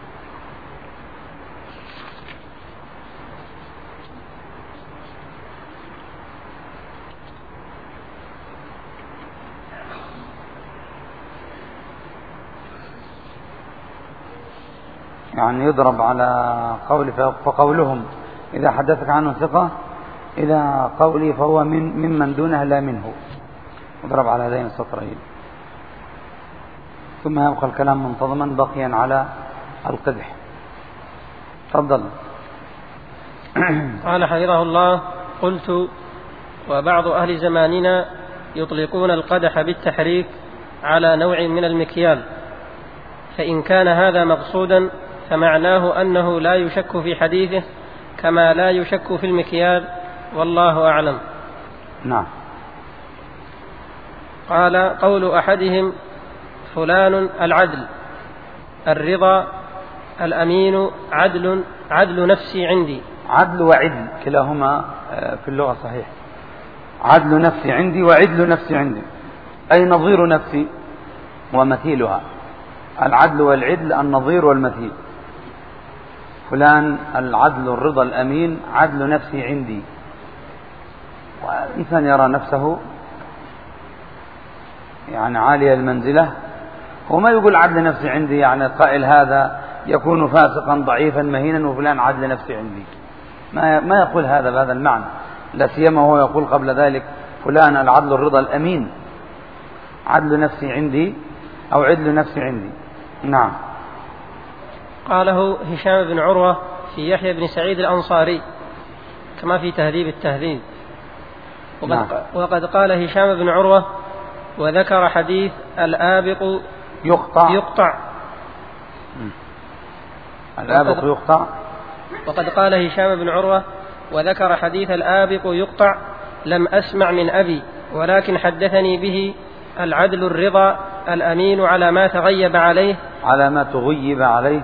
يعني يضرب على قولي فقولهم إذا حدثك عنه ثقة إلى قولي فهو من ممن دونه لا منه، يضرب على هذين السطرين، ثم يبقى الكلام منتظما بقيا على القدح. تفضل. قال حفظه الله: قلت: وبعض أهل زماننا يطلقون القدح بالتحريك على نوع من المكيال، فإن كان هذا مقصودا فمعناه أنه لا يشك في حديثه كما لا يشك في المكيال، والله أعلم. نعم. قال: قول أحدهم فلان العدل الرضا الأمين عدل عدل نفسي عندي. عدل وعدل كلاهما في اللغة صحيح. عدل نفسي عندي وعدل نفسي عندي، أي نظير نفسي ومثيلها. العدل والعدل النظير والمثيل. فلان العدل الرضا الأمين عدل نفسي عندي. والإنسان يرى نفسه يعني عالية المنزلة، هو ما يقول عدل نفسي عندي يعني قائل هذا يكون فاسقا ضعيفا مهينا وفلان عدل نفسي عندي، ما ما يقول هذا بهذا المعنى، لا سيما هو يقول قبل ذلك فلان العدل الرضا الأمين عدل نفسي عندي أو عدل نفسي عندي. نعم. قاله هشام بن عروة في يحيى بن سعيد الأنصاري كما في تهذيب التهذيب. وقد, نعم. وقد قال هشام بن عروة: وذكر حديث الآبق يقطع, يقطع. الآبق يقطع. وقد قال هشام بن عروة: وذكر حديث الآبق يقطع لم أسمع من أبي، ولكن حدثني به العدل الرضا الأمين على ما تغيب عليه على ما تغيب عليه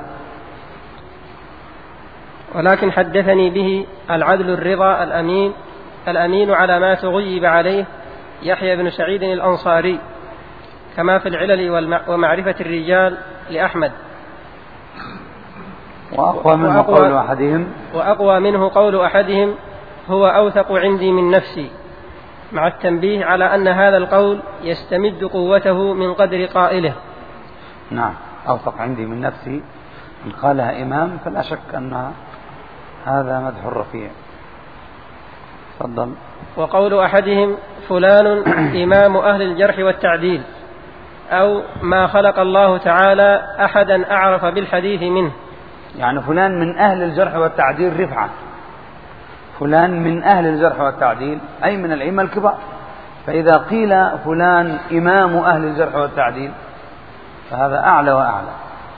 ولكن حدثني به العدل الرضا الأمين الأمين على ما تغيب عليه يحيى بن سعيد الأنصاري كما في العلل ومعرفة الرجال لأحمد. وأقوى منه قول أحدهم وأقوى منه قول أحدهم هو أوثق عندي من نفسي، مع التنبيه على أن هذا القول يستمد قوته من قدر قائله. نعم. أوثق عندي من نفسي إن قالها إمام فلا شك أن هذا مدح الرفيع. تفضل. وقول أحدهم فلان إمام أهل الجرح والتعديل، أو ما خلق الله تعالى أحدا أعرف بالحديث منه. يعني فلان من أهل الجرح والتعديل رفعة، فلان من أهل الجرح والتعديل أي من الأئمة الكبار، فإذا قيل فلان إمام أهل الجرح والتعديل فهذا أعلى وأعلى.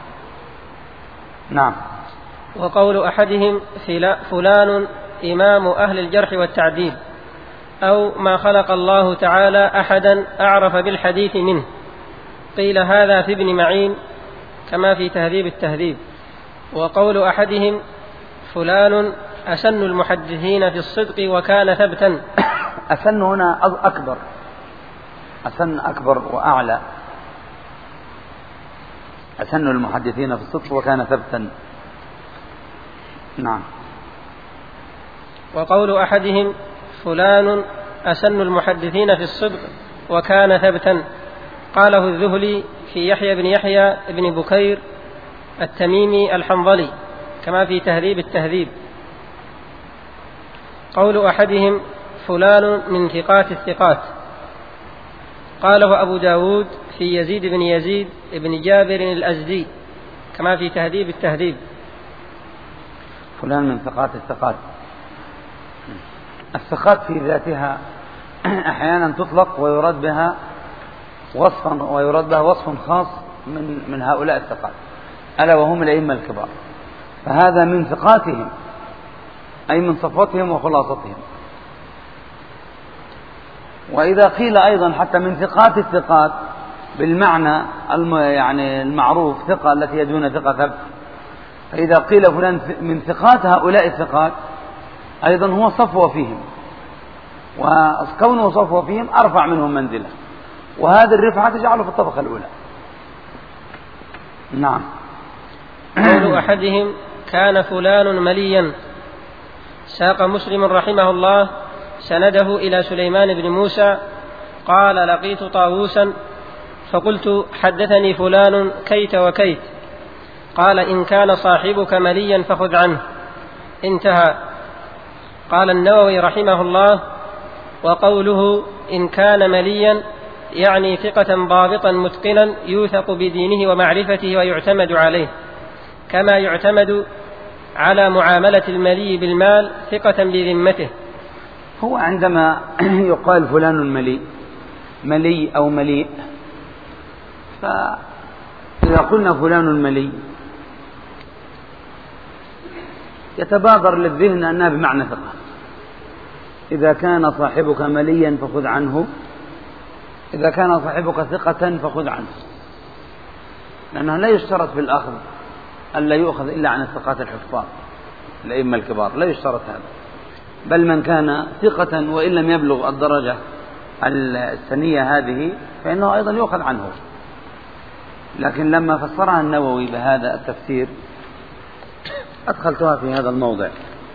نعم. وقول أحدهم فلان إمام أهل الجرح والتعديل، أو ما خلق الله تعالى أحدا أعرف بالحديث منه، قيل هذا في ابن معين كما في تهذيب التهذيب. وقول أحدهم فلان أسن المحدثين في الصدق وكان ثبتا. أسن هنا أكبر، أسن أكبر وأعلى، أسن المحدثين في الصدق وكان ثبتا. نعم. وقول أحدهم فلان أسن المحدثين في الصدق وكان ثبتا قاله الذهلي في يحيى بن يحيى بن بكير التميمي الحنظلي كما في تهذيب التهذيب. قول أحدهم فلان من ثقات الثقات قاله أبو داود في يزيد بن يزيد بن جابر الأزدي كما في تهذيب التهذيب. فلان من ثقات الثقات. الثقات في ذاتها أحيانا تطلق ويراد بها وصفا ويراد بها وصف خاص من من هؤلاء الثقات ألا وهم الأئمة الكبار، فهذا من ثقاتهم أي من صفوتهم وخلاصتهم. وإذا قيل أيضا حتى من ثقات الثقات بالمعنى يعني المعروف ثقة التي يدون ثقة ثبت، فإذا قيل فلان من ثقات هؤلاء الثقات أيضا هو صفوة فيهم، وكونه صفوة فيهم أرفع منهم منزلة، وهذه الرفعة تجعله في الطبقة الأولى. نعم. قول أحدهم كان فلان مليا ساق مسلم رحمه الله سنده إلى سليمان بن موسى قال لقيت طاووسا فقلت حدثني فلان كيت وكيت قال إن كان صاحبك مليا فخذ عنه انتهى. قال النووي رحمه الله وقوله إن كان مليا يعني ثقة ضابطا متقنا يوثق بدينه ومعرفته ويعتمد عليه كما يعتمد على معاملة الملي بالمال ثقة بذمته. هو عندما يقال فلان ملي ملي أو مليء، فإذا قلنا فلان ملي يتبادر للذهن أنها بمعنى ثقة. إذا كان صاحبك مليا فخذ عنه، إذا كان صاحبك ثقة فخذ عنه، لأنه لا يشترط في الأخذ أن لا يؤخذ إلا عن الثقات الحفاظ الأئمة الكبار، لا يشترط هذا، بل من كان ثقة وإن لم يبلغ الدرجة السنية هذه فإنه أيضا يؤخذ عنه. لكن لما فسرها النووي بهذا التفسير أدخلتها في هذا الموضع،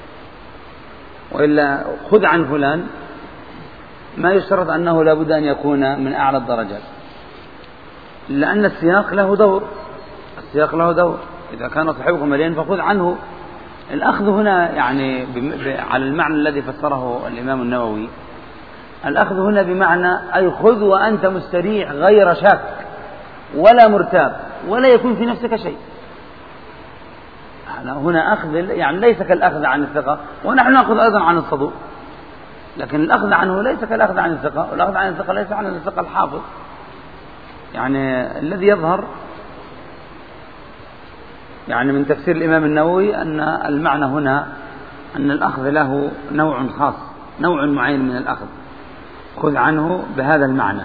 وإلا خذ عن فلان ما يشترط أنه لا بد أن يكون من أعلى الدرجات، لأن السياق له دور، السياق له دور. إذا كان صاحبكم مليان فخذ عنه. الأخذ هنا يعني على المعنى الذي فسره الإمام النووي، الأخذ هنا بمعنى أي خذ وأنت مستريح غير شاك ولا مرتاب ولا يكون في نفسك شيء. هنا أخذ يعني ليس كالأخذ عن الثقة، ونحن نأخذ أيضا عن الصدوق، لكن الأخذ عنه ليس كالأخذ عن الثقة، والأخذ عن الثقة ليس عن الثقة الحافظ. يعني الذي يظهر يعني من تفسير الإمام النووي أن المعنى هنا أن الأخذ له نوع خاص، نوع معين من الأخذ، خذ عنه بهذا المعنى.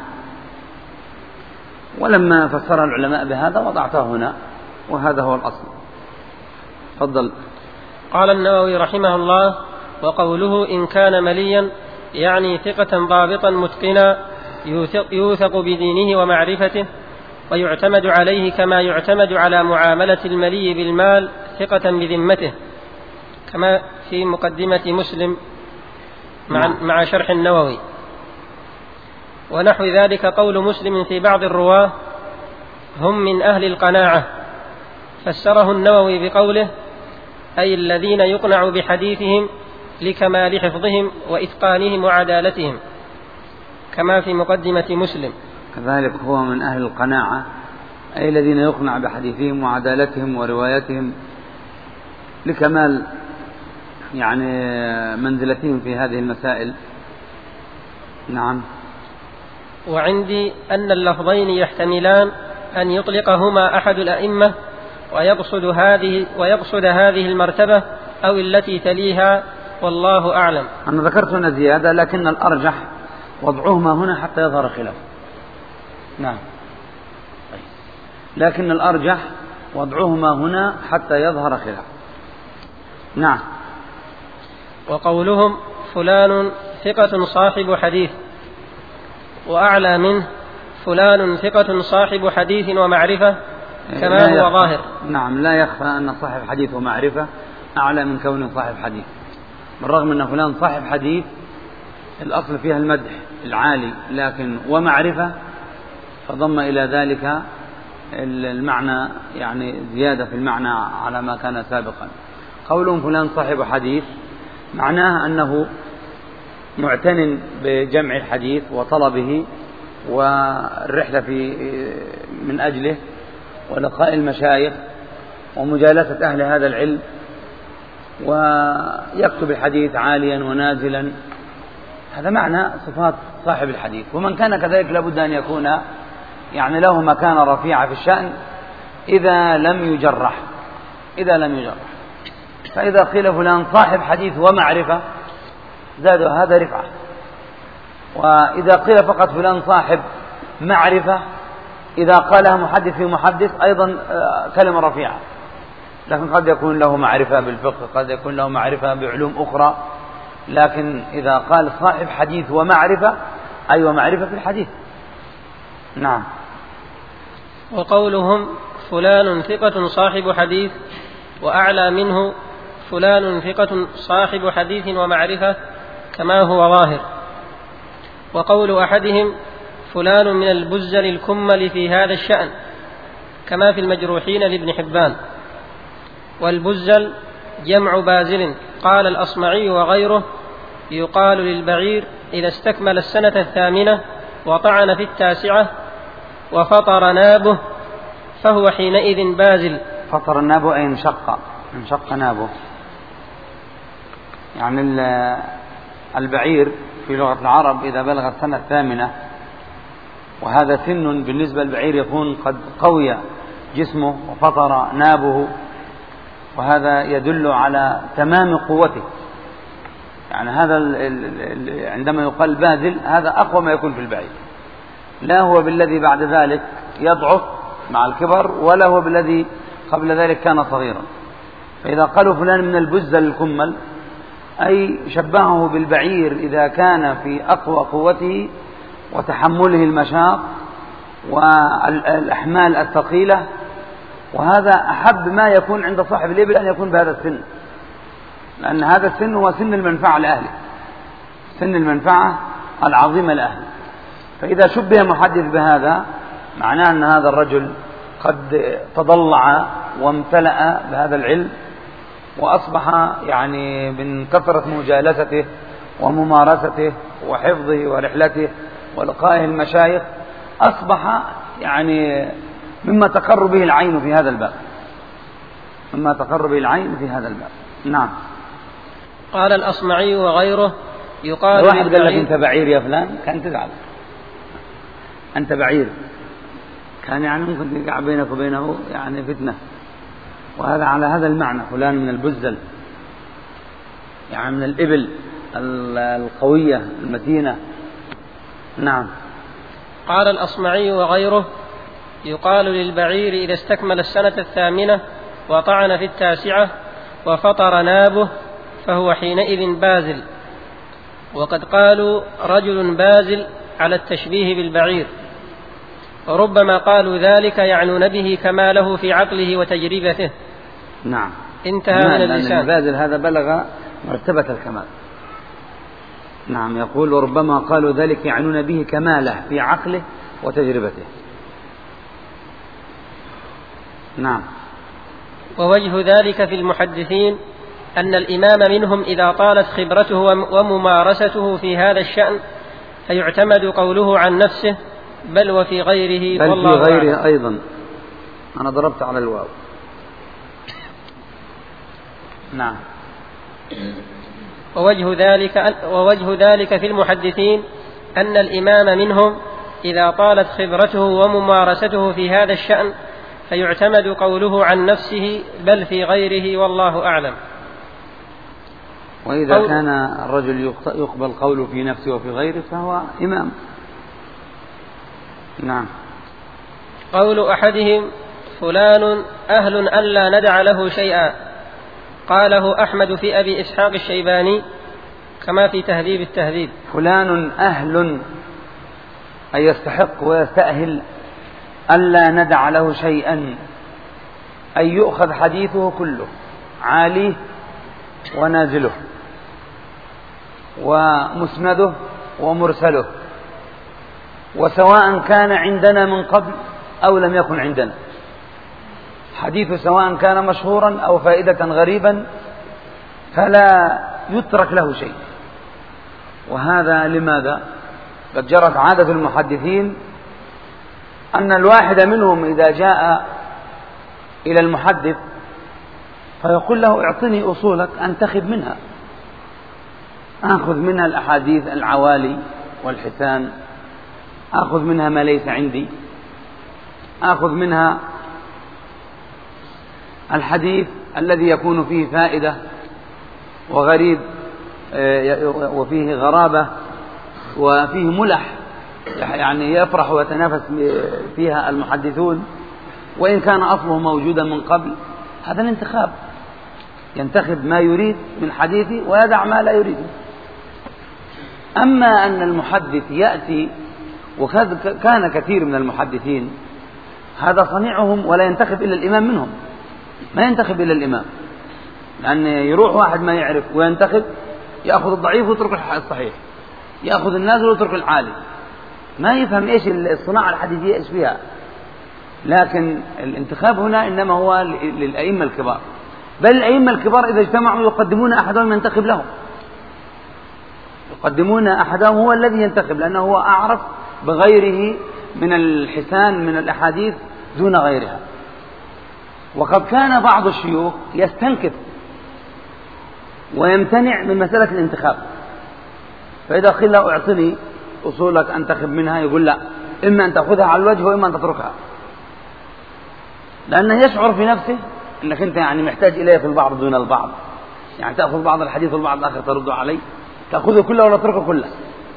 ولما فسر العلماء بهذا وضعته هنا، وهذا هو الأصل. تفضل. قال النووي رحمه الله وقوله إن كان مليا يعني ثقة ضابطا متقنا يوثق بدينه ومعرفته ويعتمد عليه كما يعتمد على معاملة الملي بالمال ثقة بذمته كما في مقدمة مسلم مع, مع شرح النووي. ونحو ذلك قول مسلم في بعض الرواة هم من أهل القناعة، فسره النووي بقوله أي الذين يقنع بحديثهم لكمال حفظهم وإتقانهم وعدالتهم كما في مقدمة مسلم. كذلك هو من أهل القناعة أي الذين يقنع بحديثهم وعدالتهم وروايتهم لكمال يعني منزلتهم في هذه المسائل. نعم. وعندي أن اللفظين يحتملان أن يطلقهما أحد الأئمة ويقصد هذه ويقصد هذه المرتبة أو التي تليها، والله أعلم. أنا ذكرت هنا زيادة، لكن الأرجح وضعهما هنا حتى يظهر خلاف. نعم. لكن الأرجح وضعهما هنا حتى يظهر خلاف. نعم. وقولهم فلان ثقة صاحب حديث، وأعلى منه فلان ثقة صاحب حديث ومعرفة كما هو ظاهر. نعم، لا يخفى أن صاحب حديث ومعرفة أعلى من كونه صاحب حديث، بالرغم أن فلان صاحب حديث الأصل فيها المدح العالي، لكن ومعرفة فضم إلى ذلك المعنى، يعني زيادة في المعنى على ما كان سابقا. قولهم فلان صاحب حديث معناه أنه معتن بجمع الحديث وطلبه والرحلة في من أجله ولقاء المشايخ ومجالسة أهل هذا العلم، ويكتب الحديث عاليا ونازلا. هذا معنى صفات صاحب الحديث. ومن كان كذلك لابد أن يكون يعني له مكانة رفيعة في الشأن إذا لم يجرح إذا لم يجرح فإذا قيل فلان صاحب حديث ومعرفة زاد هذا رفعة، وإذا قيل فقط فلان صاحب معرفة إذا قالها محدث في محدث أيضا كلمة رفيعة، لكن قد يكون له معرفة بالفقه، قد يكون له معرفة بعلوم أخرى، لكن إذا قال صاحب حديث ومعرفة أي أيوة ومعرفة في الحديث. نعم. وقولهم فلان ثقة صاحب حديث وأعلى منه فلان ثقة صاحب حديث ومعرفة كما هو ظاهر. وقول أحدهم فلان من البزل الكمل في هذا الشأن كما في المجروحين لابن حبان. والبزل جمع بازل. قال الأصمعي وغيره يقال للبعير إذا استكمل السنة الثامنة وطعن في التاسعة وفطر نابه فهو حينئذ بازل. فطر النابه أي انشق انشق نابه، يعني البعير في لغة العرب إذا بلغ السنة الثامنة، وهذا سن بالنسبة للبعير يكون قد قوي جسمه وفطر نابه، وهذا يدل على تمام قوته. يعني هذا عندما يقال بازل هذا أقوى ما يكون في البعير، لا هو بالذي بعد ذلك يضعف مع الكبر ولا هو بالذي قبل ذلك كان صغيرا. فإذا قالوا فلان من البزل الكمل أي شبهه بالبعير إذا كان في أقوى قوته وتحمله المشاق والأحمال الثقيلة، وهذا أحب ما يكون عند صاحب الإبل أن يكون بهذا السن، لأن هذا السن هو سن المنفعة لأهله، سن المنفعة العظيمة لأهله. فإذا شبه محدث بهذا معناه أن هذا الرجل قد تضلع وامتلأ بهذا العلم، وأصبح يعني من كثرة مجالسته وممارسته وحفظه ورحلته ولقائه المشايخ أصبح يعني مما تقر به العين في هذا الباب، مما تقر به العين في هذا الباب. نعم. قال الأصمعي وغيره يقال واحد قال لك أنت بعير يا فلان كان تزعل، أنت بعير كان يعني ممكن تقع بينك وبينه يعني فتنة، وهذا على هذا المعنى فلان من البزل، يعني من الإبل القوية المتينة. نعم. قال الأصمعي وغيره يقال للبعير إذا استكمل السنة الثامنة وطعن في التاسعة وفطر نابه فهو حينئذ بازل. وقد قالوا رجل بازل على التشبيه بالبعير، وربما قالوا ذلك يعنون به كماله في عقله وتجربته. نعم. انتهى من اللسان. البازل هذا بلغ مرتبة الكمال. نعم. يقول وربما قالوا ذلك يعنون به كماله في عقله وتجربته. نعم. ووجه ذلك في المحدثين أن الإمام منهم إذا طالت خبرته وممارسته في هذا الشأن فيعتمد قوله عن نفسه بل وفي غيره بل والله في غيره أعلم. أيضا أنا ضربت على الواو. نعم. ووجه ذلك, ووجه ذلك في المحدثين أن الإمام منهم إذا طالت خبرته وممارسته في هذا الشأن فيعتمد قوله عن نفسه بل في غيره والله أعلم. وإذا قول كان الرجل يقبل قوله في نفسه وفي غيره فهو إمام. نعم. قول أحدهم فلان أهل ألا ندع له شيئا قاله أحمد في أبي إسحاق الشيباني كما في تهذيب التهذيب. فلان أهل أي يستحق ويستأهل ألا ندع له شيئا، أن يؤخذ حديثه كله، عاليه ونازله ومسنده ومرسله، وسواء كان عندنا من قبل أو لم يكن عندنا، حديث سواء كان مشهورا أو فائدة غريبا فلا يترك له شيء. وهذا لماذا؟ قد جرت عادة المحدثين أن الواحد منهم إذا جاء إلى المحدث فيقول له اعطني أصولك أنتخب منها، أخذ منها الأحاديث العوالي والحسان، أخذ منها ما ليس عندي، أخذ منها الحديث الذي يكون فيه فائدة وغريب وفيه غرابة وفيه ملح، يعني يفرح ويتنافس فيها المحدثون وإن كان أصله موجودا من قبل. هذا الانتخاب، ينتخب ما يريد من حديثه ويدع ما لا يريده. أما أن المحدث يأتي، وكان كثير من المحدثين هذا صنيعهم، ولا ينتخب إلا الإمام منهم، ما ينتخب إلا الإمام، لأن يروح واحد ما يعرف وينتخب، يأخذ الضعيف ويترك الصحيح، يأخذ النازل ويترك العالي، ما يفهم إيش الصناعة الحديثية إيش فيها. لكن الانتخاب هنا إنما هو للأئمة الكبار، بل الأئمة الكبار إذا اجتمعوا يقدمون أحدهم ينتخب لهم، يقدمون أحدهم هو الذي ينتخب، لأنه هو أعرف بغيره من الحسان من الأحاديث دون غيرها. وقد كان بعض الشيوخ يستنكف ويمتنع من مسألة الانتخاب، فإذا قيل له اعطني أصولك أنتخب منها يقول لا، إما أن تأخذها على الوجه وإما أن تتركها، لأنه يشعر في نفسه أنك أنت يعني محتاج إليه في البعض دون البعض، يعني تأخذ بعض الحديث والبعض الآخر ترد عليه، تأخذه كله ولا تتركه كله.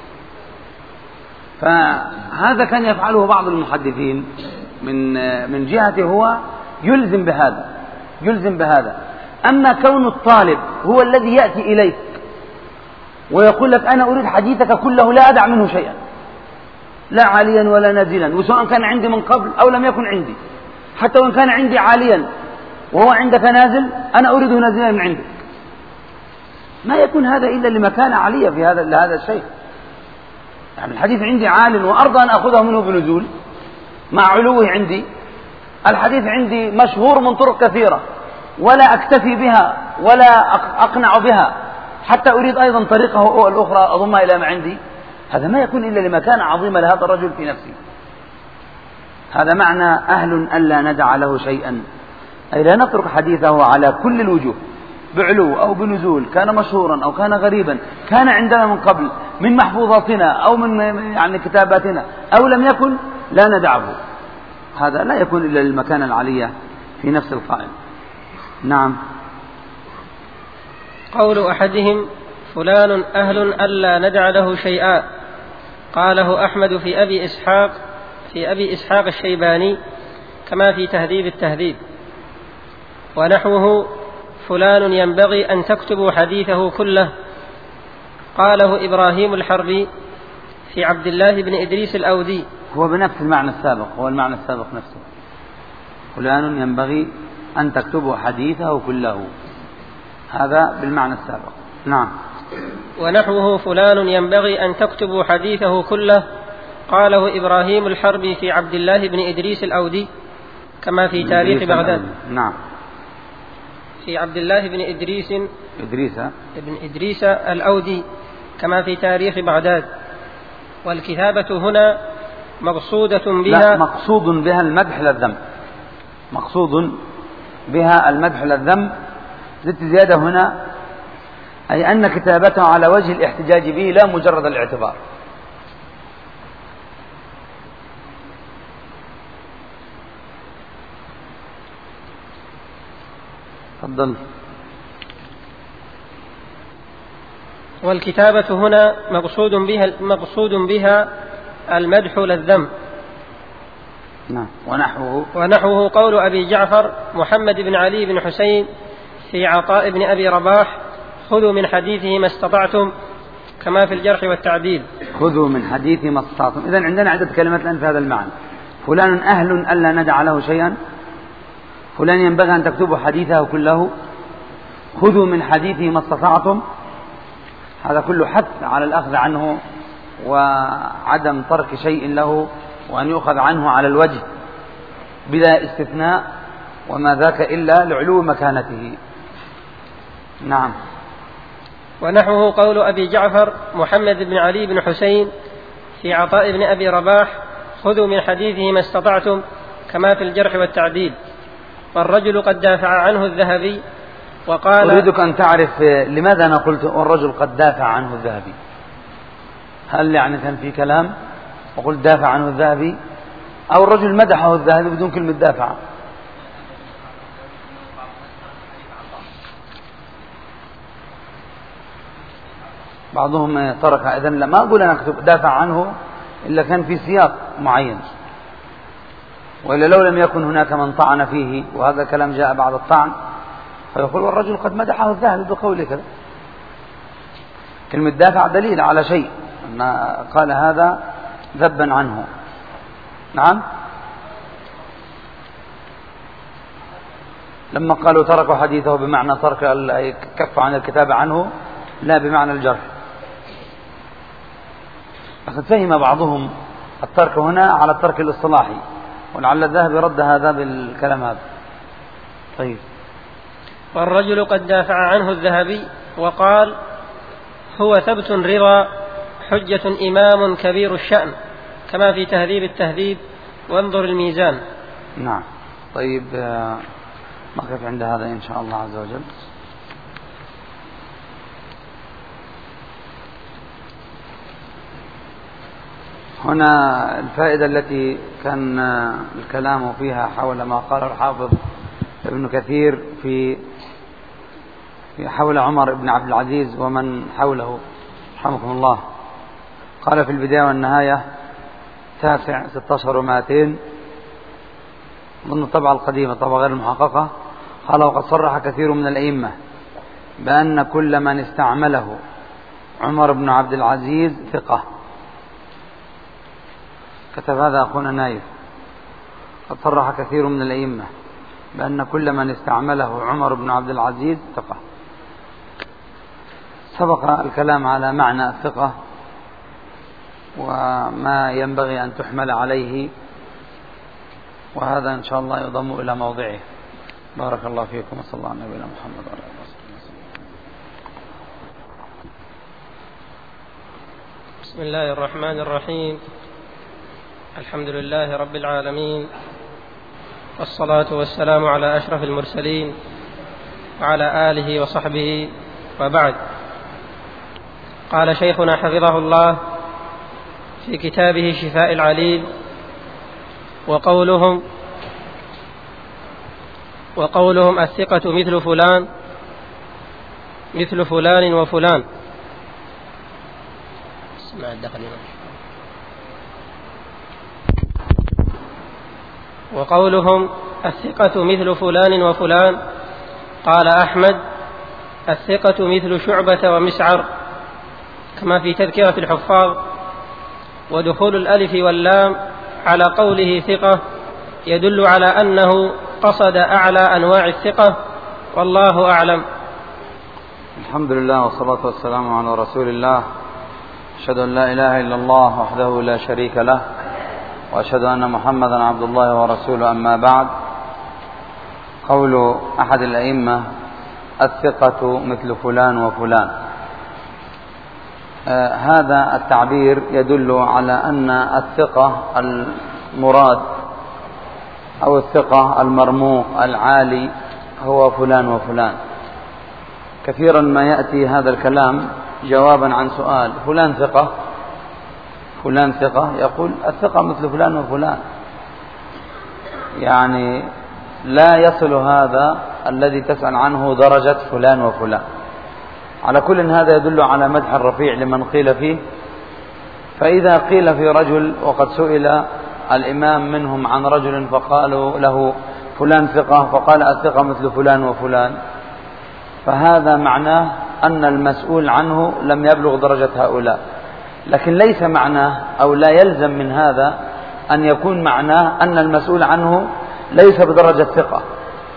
فهذا كان يفعله بعض المحدثين من من جهته، هو يلزم بهذا يلزم بهذا. أما كون الطالب هو الذي يأتي إليك ويقول لك أنا أريد حديثك كله لا أدع منه شيئا، لا عاليا ولا نازلا، وسواء كان عندي من قبل أو لم يكن عندي، حتى وإن كان عندي عاليا وهو عندك نازل أنا أريده نازلا من عندك، ما يكون هذا إلا لمكانة عالية في هذا لهذا الشيء. يعني الحديث عندي عال وأرضى أن أخذه منه بنزول مع علوه عندي، الحديث عندي مشهور من طرق كثيرة ولا أكتفي بها ولا أقنع بها، حتى أريد أيضا طريقه الأخرى أضمها إلى ما عندي، هذا ما يكون إلا لمكانة عظيمة لهذا الرجل في نفسه. هذا معنى أهل ألا ندع له شيئا، أي لا نترك حديثه على كل الوجوه، بعلو أو بنزول، كان مشهورا أو كان غريبا، كان عندنا من قبل من محفوظاتنا أو من يعني كتاباتنا أو لم يكن، لا ندعه. هذا لا يكون إلا للمكانة العالية في نفس القائل. نعم. قول أحدهم فلان أهل ألا ندع له شيئا، قاله أحمد في أبي إسحاق في أبي إسحاق الشيباني كما في تهذيب التهذيب. ونحوه فلان ينبغي أن تكتبوا حديثه كله، قاله إبراهيم الحربي في عبد الله بن إدريس الأودي. هو بنفس المعنى السابق، هو المعنى السابق نفسه، فلان ينبغي أن تكتبوا حديثه كله، هذا بالمعنى السابق. نعم. ونحوه فلان ينبغي أن تكتبوا حديثه كله، قاله إبراهيم الحربي في عبد الله بن إدريس الأودي كما في تاريخ بغداد. نعم. في عبد الله بن إدريس إدريس ابن إدريس الأودي كما في تاريخ بغداد. والكتابة هنا مقصودة بها لا مقصود بها المدح للذم، مقصود بها المدح للذم، زدت زيادة هنا، أي أن كتابته على وجه الاحتجاج به لا مجرد الاعتبار. تفضل. والكتابة هنا مقصود بها مقصود بها المدح للذم. نعم. ونحوه ونحوه قول أبي جعفر محمد بن علي بن حسين في عطاء بن أبي رباح خذوا من حديثه ما استطعتم كما في الجرح والتعديل. خذوا من حديثه ما استطعتم. إذن عندنا عدة كلمات الآن في هذا المعنى. فلان أهل ألا ندع له شيئا، فلان ينبغي أن تكتبوا حديثه كله، خذوا من حديثه ما استطعتم، هذا كله حث على الأخذ عنه وعدم ترك شيء له، وأن يؤخذ عنه على الوجه بلا استثناء، وما ذاك إلا لعلو مكانته. نعم. ونحوه قول أبي جعفر محمد بن علي بن حسين في عطاء بن أبي رباح: خذوا من حديثه ما استطعتم، كما في الجرح والتعديل. والرجل قد دافع عنه الذهبي وقال: أريدك أن تعرف لماذا أنا قلت والرجل قد دافع عنه الذهبي. هل يعني كان في كلام وقلت دافع عنه الذهبي، أو الرجل مدحه الذهبي بدون كلمة دافع؟ بعضهم ترك. إذن لا، ما أقول أنا أكتب دافع عنه إلا كان في سياق معين، وإلا لو لم يكن هناك من طعن فيه، وهذا كلام جاء بعد الطعن، فيقول والرجل قد مدحه الذهبي بقوله كذا. كلمة دافع دليل على شيء، أن قال هذا ذبا عنه. نعم. لما قالوا تركوا حديثه بمعنى ترك كف عن الكتابة عنه، لا بمعنى الجرح. لقد فهم بعضهم الترك هنا على الترك الاصطلاحي، ولعل الذهبي رد هذا بالكلام هذا. طيب. والرجل قد دافع عنه الذهبي وقال: هو ثبت رضا، حجة إمام كبير الشأن، كما في تهذيب التهذيب، وانظر الميزان. نعم. طيب، نقف عند هذا إن شاء الله عز وجل. هنا الفائدة التي كان الكلام فيها حول ما قال الحافظ ابن كثير في حول عمر بن عبد العزيز ومن حوله رحمكم الله. قال في البداية والنهاية تاسع ستة عشر ومائتين ضمن الطبعة القديمة، طبعة غير المحققة. قال: وقد صرح كثير من الأئمة بأن كل من استعمله عمر بن عبد العزيز ثقة. كتب هذا أخونا نايف: قد صرح كثير من الأئمة بأن كل من استعمله عمر بن عبد العزيز ثقة. سبق الكلام على معنى الثقة وما ينبغي أن تحمل عليه، وهذا إن شاء الله يضم إلى موضعه. بارك الله فيكم، وصلى الله على نبينا محمد وعلى آله وصحبه وسلم. بسم الله الرحمن الرحيم. الحمد لله رب العالمين، والصلاة والسلام على أشرف المرسلين وعلى آله وصحبه، وبعد. قال شيخنا حفظه الله في كتابه شفاء العليل: وقولهم وقولهم الثقة مثل فلان مثل فلان وفلان. اسمع الدخل. وقولهم الثقة مثل فلان وفلان. قال أحمد: الثقة مثل شعبة ومسعر، كما في تذكرة الحفاظ. ودخول الألف واللام على قوله ثقة يدل على أنه قصد أعلى أنواع الثقة، والله أعلم. الحمد لله والصلاة والسلام على رسول الله. أشهد أن لا إله إلا الله وحده لا شريك له، وأشهد أن محمدا عبد الله ورسوله. أما بعد، قول أحد الأئمة الثقة مثل فلان وفلان، آه هذا التعبير يدل على أن الثقة المراد أو الثقة المرموق العالي هو فلان وفلان. كثيرا ما يأتي هذا الكلام جوابا عن سؤال: فلان ثقة فلان ثقة، يقول الثقة مثل فلان وفلان، يعني لا يصل هذا الذي تسأل عنه درجة فلان وفلان. على كل هذا يدل على مدح الرفيع لمن قيل فيه. فإذا قيل في رجل وقد سئل الإمام منهم عن رجل فقالوا له فلان ثقة، فقال الثقة مثل فلان وفلان، فهذا معناه أن المسؤول عنه لم يبلغ درجة هؤلاء. لكن ليس معناه أو لا يلزم من هذا أن يكون معناه أن المسؤول عنه ليس بدرجة ثقة،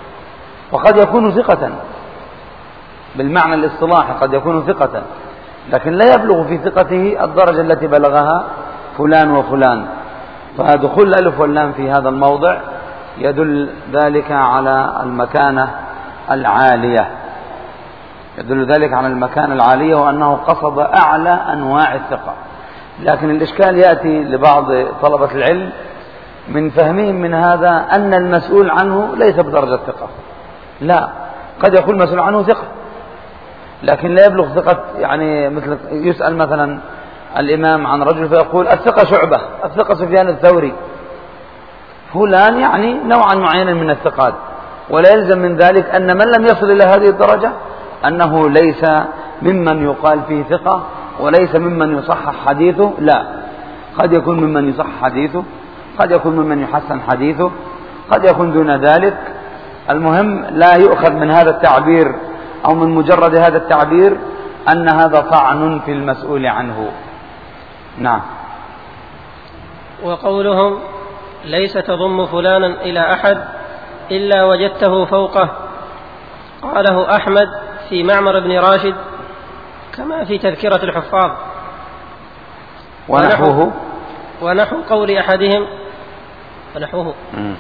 وقد يكون ثقة بالمعنى الاصطلاحي، قد يكون ثقة، لكن لا يبلغ في ثقته الدرجة التي بلغها فلان وفلان. فدخول الألف واللام في هذا الموضع يدل ذلك على المكانة العالية، يدل ذلك على المكانة العالية وأنه قصد أعلى أنواع الثقة. لكن الإشكال يأتي لبعض طلبة العلم من فهمهم من هذا أن المسؤول عنه ليس بدرجة ثقة. لا، قد يكون المسؤول عنه ثقة لكن لا يبلغ ثقة، يعني مثل يسأل مثلا الإمام عن رجل فيقول الثقة شعبة، الثقة سفيان الثوري، فلان يعني نوعا معينا من الثقات، ولا يلزم من ذلك أن من لم يصل إلى هذه الدرجة أنه ليس ممن يقال فيه ثقة وليس ممن يصحح حديثه. لا، قد يكون ممن يصحح حديثه، قد يكون ممن يحسن حديثه، قد يكون دون ذلك. المهم لا يؤخذ من هذا التعبير أو من مجرد هذا التعبير أن هذا طعن في المسؤول عنه. نعم. وقولهم ليس تضم فلانا إلى أحد إلا وجدته فوقه قاله أحمد في معمر بن راشد كما في تذكرة الحفاظ. ونحوه ونحو قول أحدهم ونحوه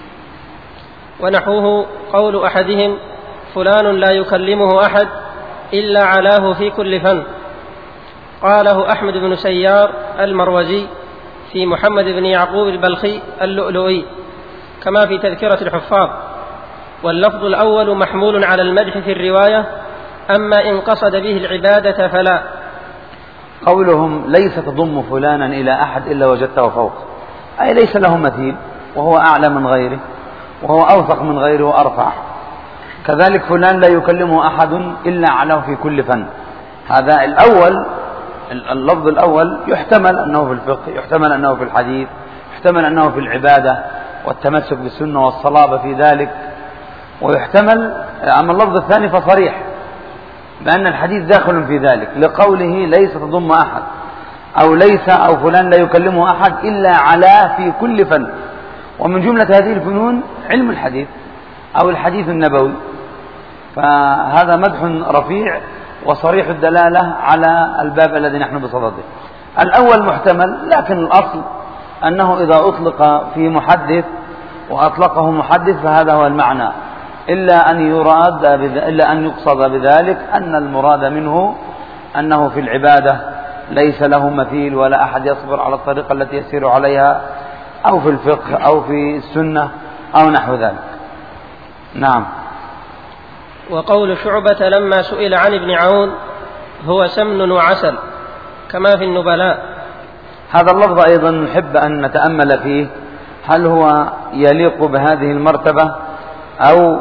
ونحوه قول أحدهم فلان لا يكلمه أحد إلا علاه في كل فن قاله أحمد بن سيار المروزي في محمد بن يعقوب البلخي اللؤلؤي كما في تذكرة الحفاظ. واللفظ الأول محمول على المدح في الرواية، أما إن قصد به العبادة فلا. قولهم ليس تضم فلانا إلى أحد إلا وجدته فوق، أي ليس له مثيل وهو أعلى من غيره وهو أوثق من غيره وأرفع. كذلك فلان لا يكلمه أحد إلا علاه في كل فن. هذا الأول، اللفظ الأول يحتمل أنه في الفقه، يحتمل أنه في الحديث، يحتمل أنه في العبادة والتمسك بالسنة والصلابة في ذلك، ويحتمل. أما اللفظ الثاني فصريح بأن الحديث داخل في ذلك لقوله ليس تضم أحد أو ليس أو فلان لا يكلمه أحد إلا على في كل فن. ومن جملة هذه الفنون علم الحديث أو الحديث النبوي، فهذا مدح رفيع وصريح الدلالة على الباب الذي نحن بصدده. الأول محتمل، لكن الأصل أنه إذا أطلق في محدث وأطلقه محدث فهذا هو المعنى، إلا أن يراد إلا أن يقصد بذلك أن المراد منه أنه في العبادة ليس له مثيل ولا أحد يصبر على الطريقة التي يسير عليها، أو في الفقه أو في السنة أو نحو ذلك. نعم. وقول شعبة لما سئل عن ابن عون هو سمن وعسل كما في النبلاء. هذا اللفظ أيضا نحب أن نتأمل فيه، هل هو يليق بهذه المرتبة أو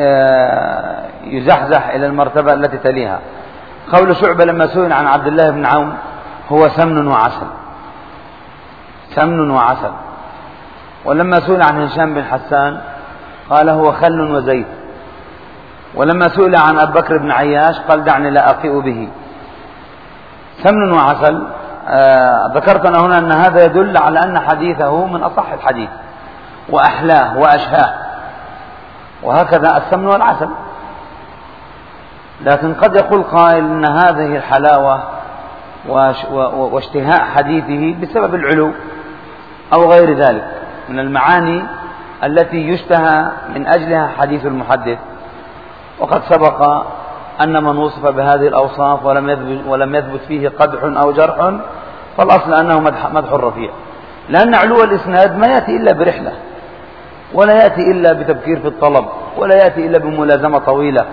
يزحزح إلى المرتبة التي تليها. قول شعبة لما سئل عن عبد الله بن عون هو سمن وعسل، سمن وعسل. ولما سئل عن هشام بن حسان قال هو خل وزيت. ولما سئل عن أبي بكر بن عياش قال دعني لا أقيء به. سمن وعسل. آه ذكرت أنا هنا أن هذا يدل على أن حديثه من أصح الحديث وأحلاه وأشهاه، وهكذا السمن والعسل. لكن قد يقول قائل أن هذه الحلاوة واشتهاء حديثه بسبب العلو أو غير ذلك من المعاني التي يشتهى من أجلها حديث المحدث. وقد سبق أن من وصف بهذه الأوصاف ولم يثبت, ولم يثبت فيه قدح أو جرح فالأصل أنه مدح, مدح رفيع، لأن علو الإسناد ما يأتي إلا برحلة، ولا يأتي إلا بتبكير في الطلب، ولا يأتي إلا بملازمة طويلة.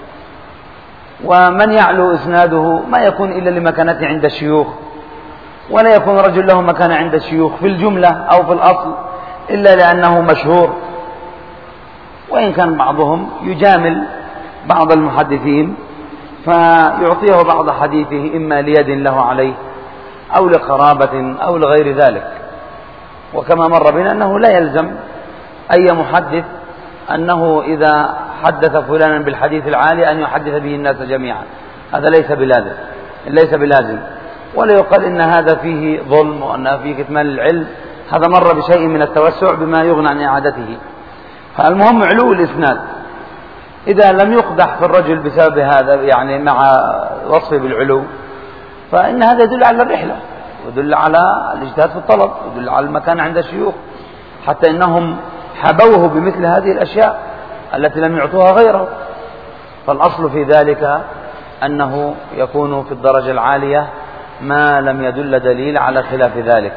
ومن يعلو إسناده ما يكون إلا لمكانته عند الشيوخ، ولا يكون رجل له مكانة عند الشيوخ في الجملة أو في الأصل إلا لأنه مشهور. وإن كان بعضهم يجامل بعض المحدثين فيعطيه بعض حديثه إما ليد له عليه أو لقرابة أو لغير ذلك. وكما مر بنا أنه لا يلزم أي محدث أنه إذا حدث فلانا بالحديث العالي أن يحدث به الناس جميعا، هذا ليس بلازم ليس بلازم ولا يقال إن هذا فيه ظلم وأن فيه كتمان العلم، هذا مر بشيء من التوسع بما يغنى عن إعادته. فالمهم علو الإسناد. إذا لم يقدح في الرجل بسبب هذا يعني مع وصفه بالعلو، فإن هذا يدل على الرحلة، ويدل على الاجتهاد في الطلب، ويدل على المكان عند الشيوخ، حتى إنهم حبوه بمثل هذه الأشياء التي لم يعطوها غيره. فالأصل في ذلك أنه يكون في الدرجة العالية ما لم يدل دليل على خلاف ذلك.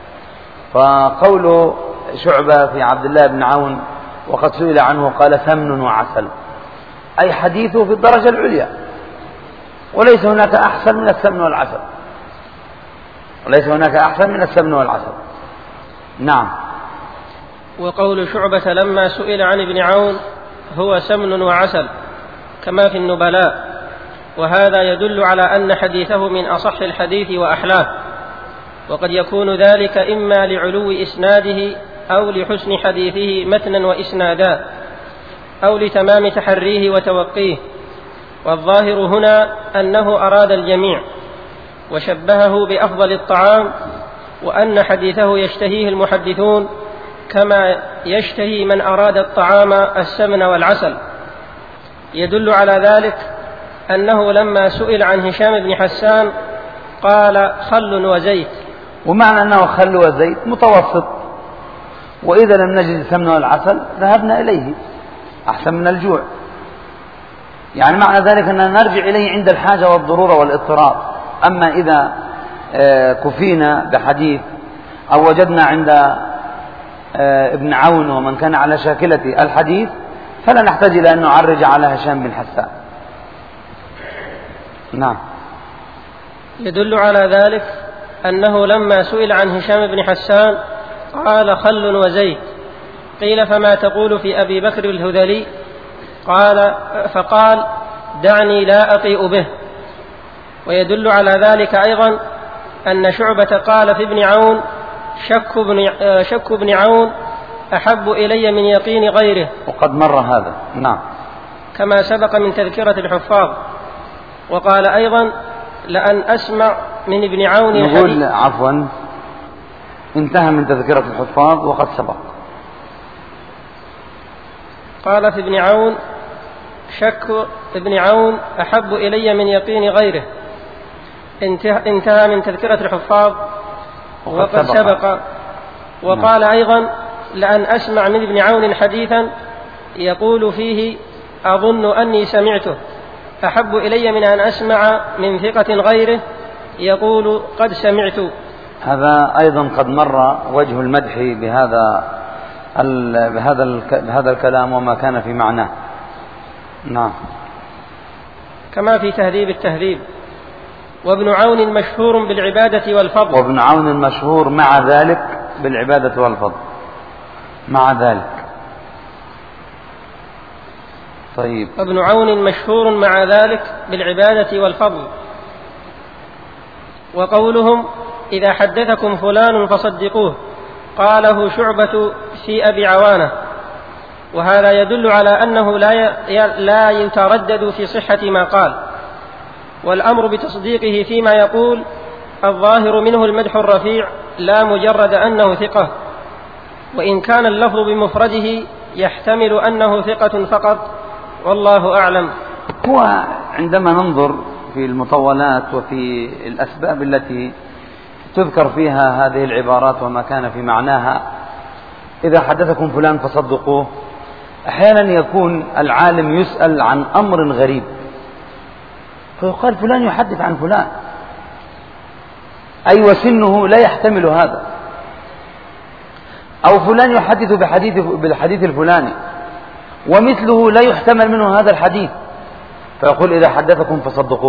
فقول شعبة في عبد الله بن عون وقد سئل عنه قال سمن وعسل، أي حديثه في الدرجة العليا، وليس هناك أحسن من السمن والعسل، وليس هناك أحسن من السمن والعسل. نعم. وقول شعبة لما سئل عن ابن عون هو سمن وعسل كما في النبلاء، وهذا يدل على أن حديثه من أصح الحديث وأحلاه، وقد يكون ذلك إما لعلو إسناده أو لحسن حديثه متنا وإسنادا أو لتمام تحريه وتوقيه، والظاهر هنا أنه أراد الجميع وشبهه بأفضل الطعام، وأن حديثه يشتهيه المحدثون كما يشتهي من أراد الطعام السمن والعسل. يدل على ذلك أنه لما سئل عن هشام بن حسان قال خل وزيت، ومعنى أنه خل وزيت متوسط، وإذا لم نجد السمن والعسل ذهبنا إليه أحسن من الجوع. يعني معنى ذلك أننا نرجع إليه عند الحاجة والضرورة والاضطرار. أما إذا كفينا بحديث أو وجدنا عند ابن عون ومن كان على شاكلة الحديث فلا نحتاج إلى أن نعرج على هشام بن حسان. نعم. يدل على ذلك أنه لما سئل عن هشام بن حسان قال خل وزيت، قيل فما تقول في أبي بكر الهذلي؟ قال فقال دعني لا أطيء به. ويدل على ذلك أيضا أن شعبة قال في ابن عون شك ابن, شك ابن عون أحب إلي من يقين غيره، وقد مر هذا. نعم. كما سبق من تذكرة الحفاظ. وقال أيضا لأن أسمع من ابن عون نقول عفوا انتهى من تذكرة الحفاظ وقد سبق. قال في ابن عون شك ابن عون أحب إلي من يقين غيره، انتهى من تذكرة الحفاظ وقد سبق, سبق. وقال أيضا لأن أسمع من ابن عون حديثا يقول فيه أظن أني سمعته أحب إلي من أن أسمع من ثقة غيره يقول قد سمعت. هذا أيضا قد مر وجه المدح بهذا بهذا بهذا الكلام وما كان في معناه. نعم. كما في تهذيب التهذيب. وابن عون مشهور بالعبادة والفضل، وابن عون مشهور مع ذلك بالعبادة والفضل مع ذلك. طيب. ابن عون مشهور مع ذلك بالعبادة والفضل. وقولهم إذا حدثكم فلان فصدقوه قاله شعبة في أبي عوانة، وهذا يدل على أنه لا يتردد في صحة ما قال، والأمر بتصديقه فيما يقول الظاهر منه المدح الرفيع لا مجرد أنه ثقة، وإن كان اللفظ بمفرده يحتمل أنه ثقة فقط، والله أعلم. هو عندما ننظر في المطولات وفي الأسباب التي تذكر فيها هذه العبارات وما كان في معناها، إذا حدثكم فلان فصدقوه، أحيانا يكون العالم يسأل عن أمر غريب فيقال فلان يحدث عن فلان، أي وسنه لا يحتمل هذا، أو فلان يحدث بحديث بالحديث الفلاني ومثله لا يحتمل منه هذا الحديث، فيقول إذا حدثكم فصدقوه.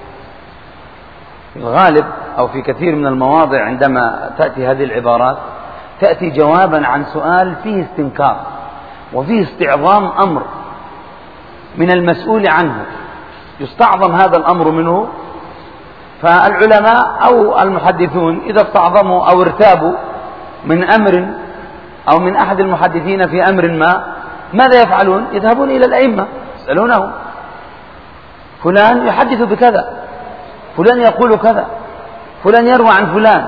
في الغالب أو في كثير من المواضع عندما تأتي هذه العبارات تأتي جوابا عن سؤال فيه استنكار وفيه استعظام أمر من المسؤول عنه، يستعظم هذا الأمر منه، فالعلماء أو المحدثون إذا استعظموا أو ارتابوا من أمر أو من أحد المحدثين في أمر ما، ماذا يفعلون؟ يذهبون إلى الأئمة يسألونهم فلان يحدث بكذا، فلان يقول كذا، فلان يروى عن فلان،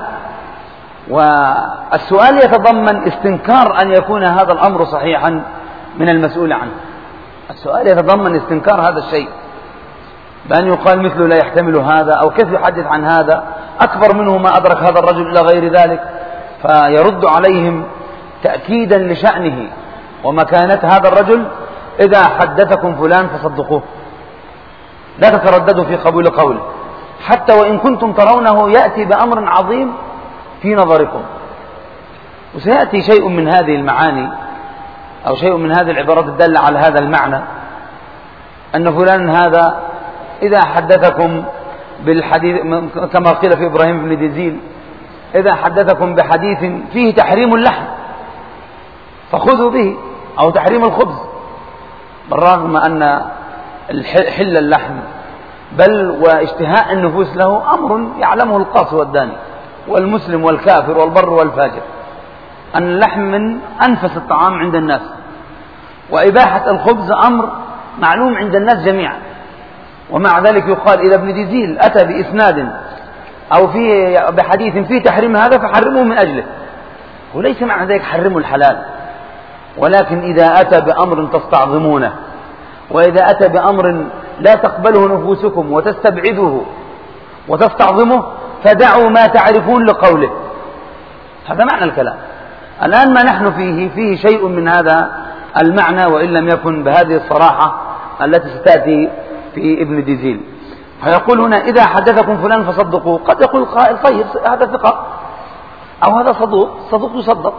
والسؤال يتضمن استنكار أن يكون هذا الأمر صحيحا من المسؤول عنه، السؤال يتضمن استنكار هذا الشيء، بأن يقال مثله لا يحتمل هذا، أو كيف يحدث عن هذا أكبر منه ما أدرك هذا الرجل إلى غير ذلك، فيرد عليهم تأكيدا لشأنه ومكانة هذا الرجل: إذا حدثكم فلان فصدقوه، لا تترددوا في قبول قوله، حتى وإن كنتم ترونه يأتي بأمر عظيم في نظركم. وسيأتي شيء من هذه المعاني أو شيء من هذه العبارات الدالة على هذا المعنى، أن فلان هذا إذا حدثكم بالحديث كما قيل في إبراهيم بن ديزيل: إذا حدثكم بحديث فيه تحريم اللحم فخذوا به، أو تحريم الخبز، بالرغم أن حل اللحم بل واشتهاء النفوس له أمر يعلمه القاصي والداني والمسلم والكافر والبر والفاجر، أن اللحم من أنفس الطعام عند الناس، وإباحة الخبز أمر معلوم عند الناس جميعا. ومع ذلك يقال إذا ابن ديزيل أتى بإسناد أو في بحديث فيه تحريم هذا فحرموه من أجله، وليس معنى ذلك حرموا الحلال، ولكن إذا أتى بأمر تستعظمونه، وإذا أتى بأمر لا تقبله نفوسكم وتستبعده وتستعظمه، فدعوا ما تعرفون لقوله. هذا معنى الكلام. الآن ما نحن فيه فيه شيء من هذا المعنى، وإن لم يكن بهذه الصراحة التي ستأتي في ابن ديزيل. فيقول هنا: إذا حدثكم فلان فصدقوا. قد يقول قائل: طيب هذا ثقة أو هذا صدوق، صدوق يصدق،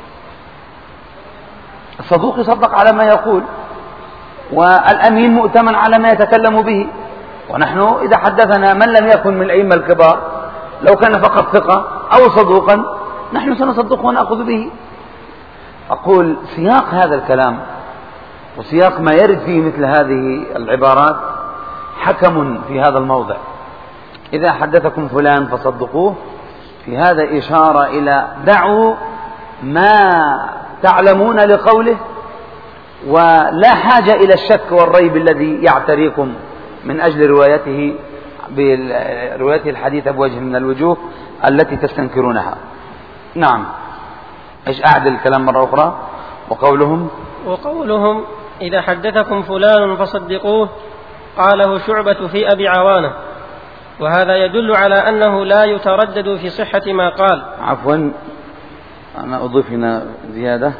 الصدوق يصدق على ما يقول، والأمين مؤتمن على ما يتكلم به. ونحن إذا حدثنا من لم يكن من الأئمة الكبار، لو كان فقط ثقة أو صدوقا، نحن سنصدقه ونأخذ به. أقول سياق هذا الكلام وسياق ما يرد فيه مثل هذه العبارات حكم في هذا الموضع: إذا حدثكم فلان فصدقوه. في هذا إشارة إلى دعوا ما تعلمون لقوله، ولا حاجة إلى الشك والريب الذي يعتريكم من أجل روايته بروايته الحديث بوجه من الوجوه التي تستنكرونها. نعم. إيش أعدل الكلام مرة أخرى؟ وقولهم وقولهم إذا حدثكم فلان فصدقوه قاله شعبة في أبي عوانة، وهذا يدل على أنه لا يتردد في صحة ما قال. عفوا، أنا أضيف هنا زيادة: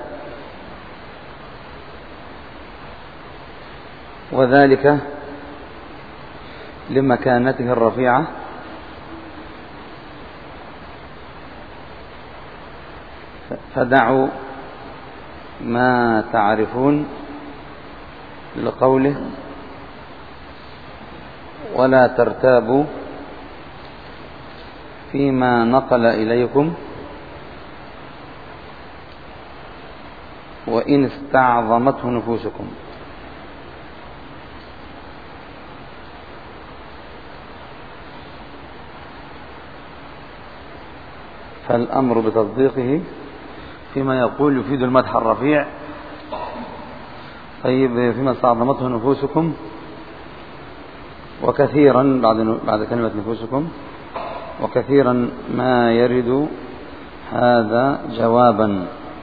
وذلك لمكانته الرفيعة فدعوا ما تعرفون لقوله ولا ترتابوا فيما نقل إليكم وإن استعظمته نفوسكم. فالأمر بتصديقه فيما يقول يفيد المدح الرفيع. طيب، فيما استعظمته نفوسكم، وكثيرا بعد بعد كلمة نفوسكم، وكثيرا ما يرد هذا جوابا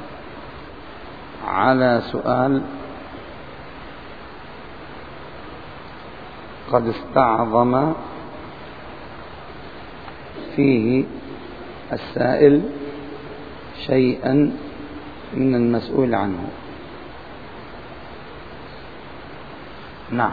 على سؤال قد استعظم فيه السائل شيئا من المسؤول عنه. نعم.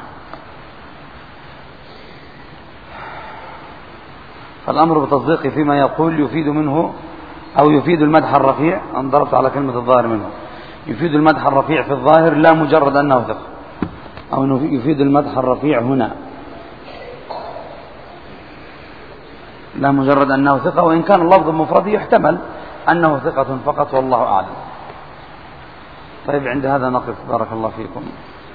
فالأمر بتصديقه فيما يقول يفيد منه أو يفيد المدح الرفيع. أنا ضربت على كلمة الظاهر منه. يفيد المدح الرفيع في الظاهر لا مجرد أنه ثقة، أو يفيد المدح الرفيع هنا لا مجرد أنه ثقة، وإن كان اللفظ المفرد يحتمل أنه ثقة فقط، والله أعلم. طيب، عند هذا نقف. بارك الله فيكم.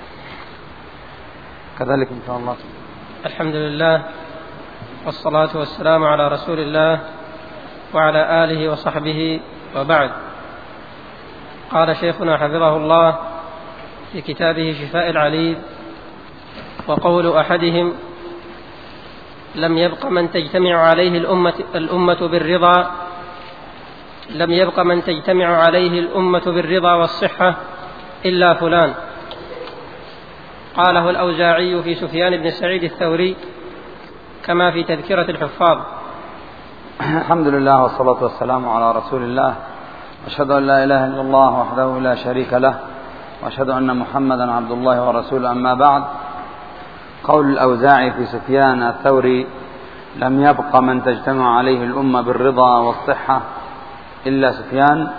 كذلك إن شاء الله. الحمد لله والصلاة والسلام على رسول الله وعلى آله وصحبه، وبعد. قال شيخنا حفظه الله في كتابه شفاء العليل: وقول أحدهم: لم يبق من تجتمع عليه الأمة, الأمة بالرضا لم يبق من تجتمع عليه الأمة بالرضا لم يبق من تجتمع عليه الأمة بالرضا والصحة إلا فلان. لم يبق من تجتمع عليه الأمة بالرضا والصحة إلا فلان. لم يبق من تجتمع عليه الأمة بالرضا والصحة إلا فلان. لم يبق من تجتمع عليه الأمة بالرضا والصحة إلا فلان. لم يبق من تجتمع عليه الأمة بالرضا والصحة إلا فلان. قاله الأوزاعي في سفيان بن سعيد الثوري كما في تذكرة الحفاظ. الحمد لله والصلاة والسلام على رسول الله، أشهد أن لا إله إلا الله وحده لا شريك له، وأشهد أن محمدا عبد الله ورسوله. أما بعد، قول الأوزاعي في سفيان الثوري: لم يبق من تجتمع عليه الأمة بالرضا والصحة إلا سفيان،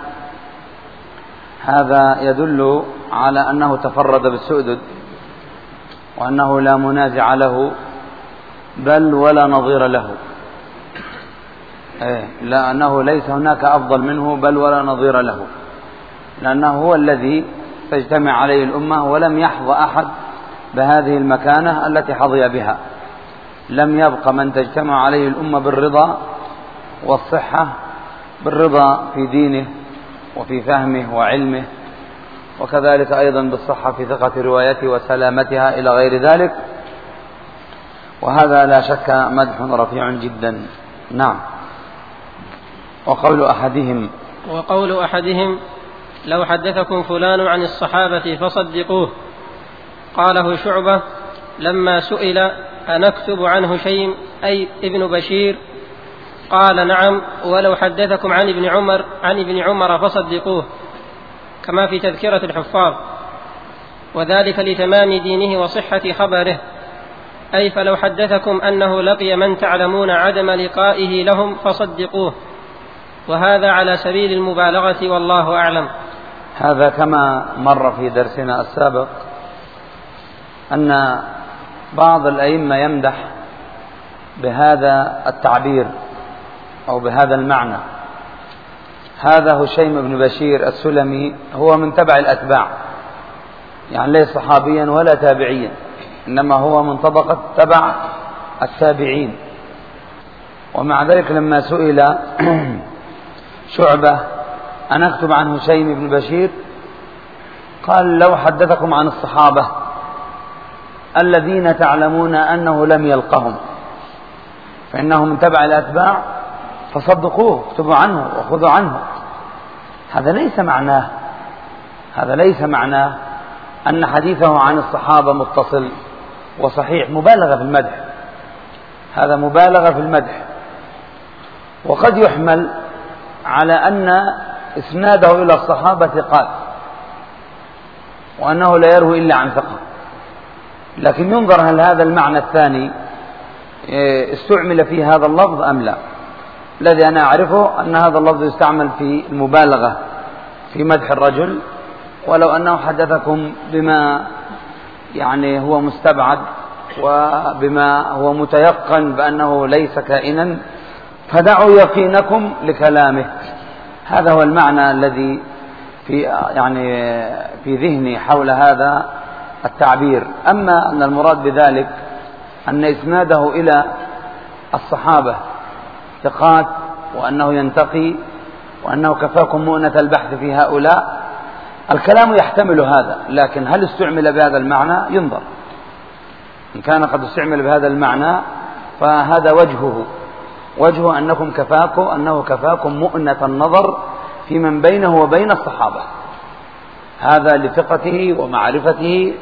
هذا يدل على أنه تفرد بالسؤدد، وأنه لا منازع له بل ولا نظير له، لا أنه ليس هناك أفضل منه بل ولا نظير له، لأنه هو الذي تجتمع عليه الأمة، ولم يحظى أحد بهذه المكانة التي حظي بها. لم يبق من تجتمع عليه الأمة بالرضا والصحة، بالرضا في دينه وفي فهمه وعلمه، وكذلك أيضا بالصحة في ثقة روايته وسلامتها إلى غير ذلك، وهذا لا شك مدح رفيع جدا. نعم. وقول أحدهم وقول أحدهم لو حدثكم فلان عن الصحابة فصدقوه. قاله شعبة لما سئل أنكتب عنه شيء أي ابن بشير، قال نعم، ولو حدثكم عن ابن عمر عن ابن عمر فصدقوه، كما في تذكرة الحفاظ، وذلك لتمام دينه وصحة خبره، أي فلو حدثكم أنه لقي من تعلمون عدم لقائه لهم فصدقوه، وهذا على سبيل المبالغة والله أعلم. هذا كما مر في درسنا السابق أن بعض الأئمة يمدح بهذا التعبير أو بهذا المعنى. هذا هشيم بن بشير السلمي هو من تبع الأتباع، يعني ليس صحابيا ولا تابعيا، إنما هو من طبقة تبع التابعين. ومع ذلك لما سئل شعبة أن أكتب عن هشيم بن بشير، قال لو حدثكم عن الصحابة الذين تعلمون أنه لم يلقهم فإنه من تبع الأتباع فصدقوه، اكتبوا عنه وخذوا عنه. هذا ليس معناه هذا ليس معناه أن حديثه عن الصحابة متصل وصحيح، مبالغة في المدح، هذا مبالغة في المدح. وقد يحمل على أن إسناده إلى الصحابة ثقات، وأنه لا يروي إلا عن ثقة، لكن ينظر هل هذا المعنى الثاني استعمل فيه هذا اللفظ أم لا. الذي أنا أعرفه أن هذا اللفظ يستعمل في المبالغة في مدح الرجل، ولو أنه حدثكم بما يعني هو مستبعد وبما هو متيقن بأنه ليس كائنا، فدعوا يقينكم لكلامه. هذا هو المعنى الذي في يعني في ذهني حول هذا التعبير. أما أن المراد بذلك أن إسناده إلى الصحابة ثقات، وأنه ينتقي، وأنه كفاكم مؤنة البحث في هؤلاء، الكلام يحتمل هذا، لكن هل استعمل بهذا المعنى؟ ينظر. إن كان قد استعمل بهذا المعنى فهذا وجهه وجه أنكم كفاكم أنه كفاكم مؤنة النظر في من بينه وبين الصحابة، هذا لثقته ومعرفته